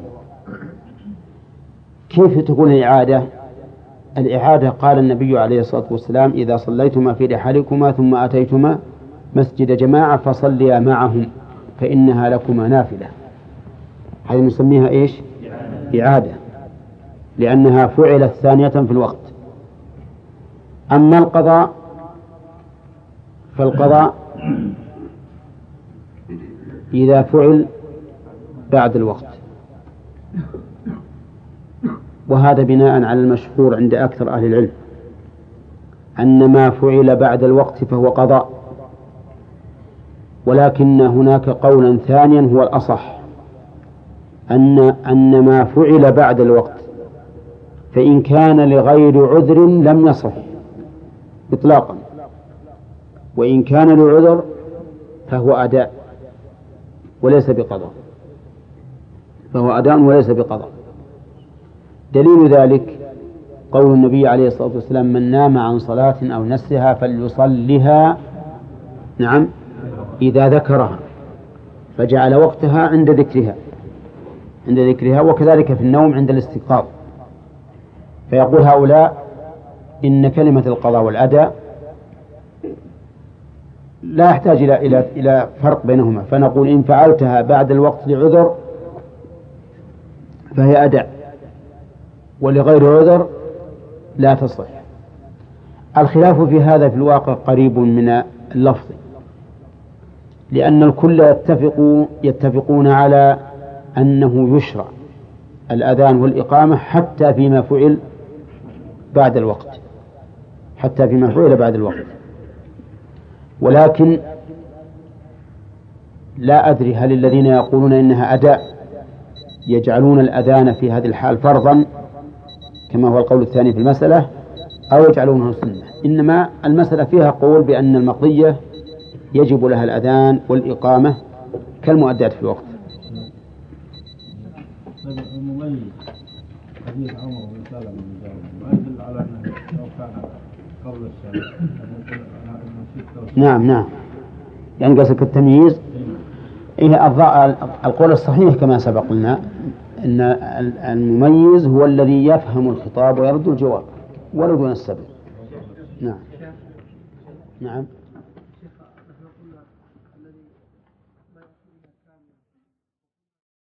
كيف تكون الإعادة؟ الإعادة قال النبي عليه الصلاة والسلام إذا صليتما في رحالكما ثم أتيتما مسجد جماعة فصليا معهم فإنها لكما نافلة. هذه نسميها إيش؟ إعادة، لأنها فعلت ثانية في الوقت. أما القضاء فالقضاء إذا فعل بعد الوقت، وهذا بناء على المشهور عند أكثر أهل العلم أن ما فعل بعد الوقت فهو قضاء، ولكن هناك قولا ثانيا هو الأصح، أن أن ما فعل بعد الوقت فإن كان لغير عذر لم يصح إطلاقا، وإن كان لعذر فهو أداء وليس بقضاء، فهو أداء وليس بقضاء. دليل ذلك قول النبي عليه الصلاة والسلام من نام عن صلاة أو نسيها فليصلها نعم إذا ذكرها، فجعل وقتها عند ذكرها عند ذكرها وكذلك في النوم عند الاستيقاظ. فيقول هؤلاء إن كلمة القضاء والأداء لا يحتاج إلى إلى إلى فرق بينهما، فنقول إن فعلتها بعد الوقت لعذر فهي أداء، ولغير عذر لا تصح. الخلاف في هذا في الواقع قريب من اللفظ، لأن الكل يتفق يتفقون على أنه يشرع الأذان والإقامة حتى فيما فعل بعد الوقت حتى فيما فعل بعد الوقت. ولكن لا أدري هل الذين يقولون إنها أداء يجعلون الأذان في هذه الحال فرضا كما هو القول الثاني في المسألة، أو يجعلونه سنة. إنما المسألة فيها قول بأن المقضية يجب لها الأذان والإقامة كالمؤدات في الوقت. المميز حديث عمر بن سلمة ما يدل على أنه لو كان قبل الشرع. نعم نعم، يعني قصدك التمييز. إيه القول الصحيح كما سبق لنا أن المميز هو الذي يفهم الخطاب ويرد الجواب ولو دون السبب. نعم نعم.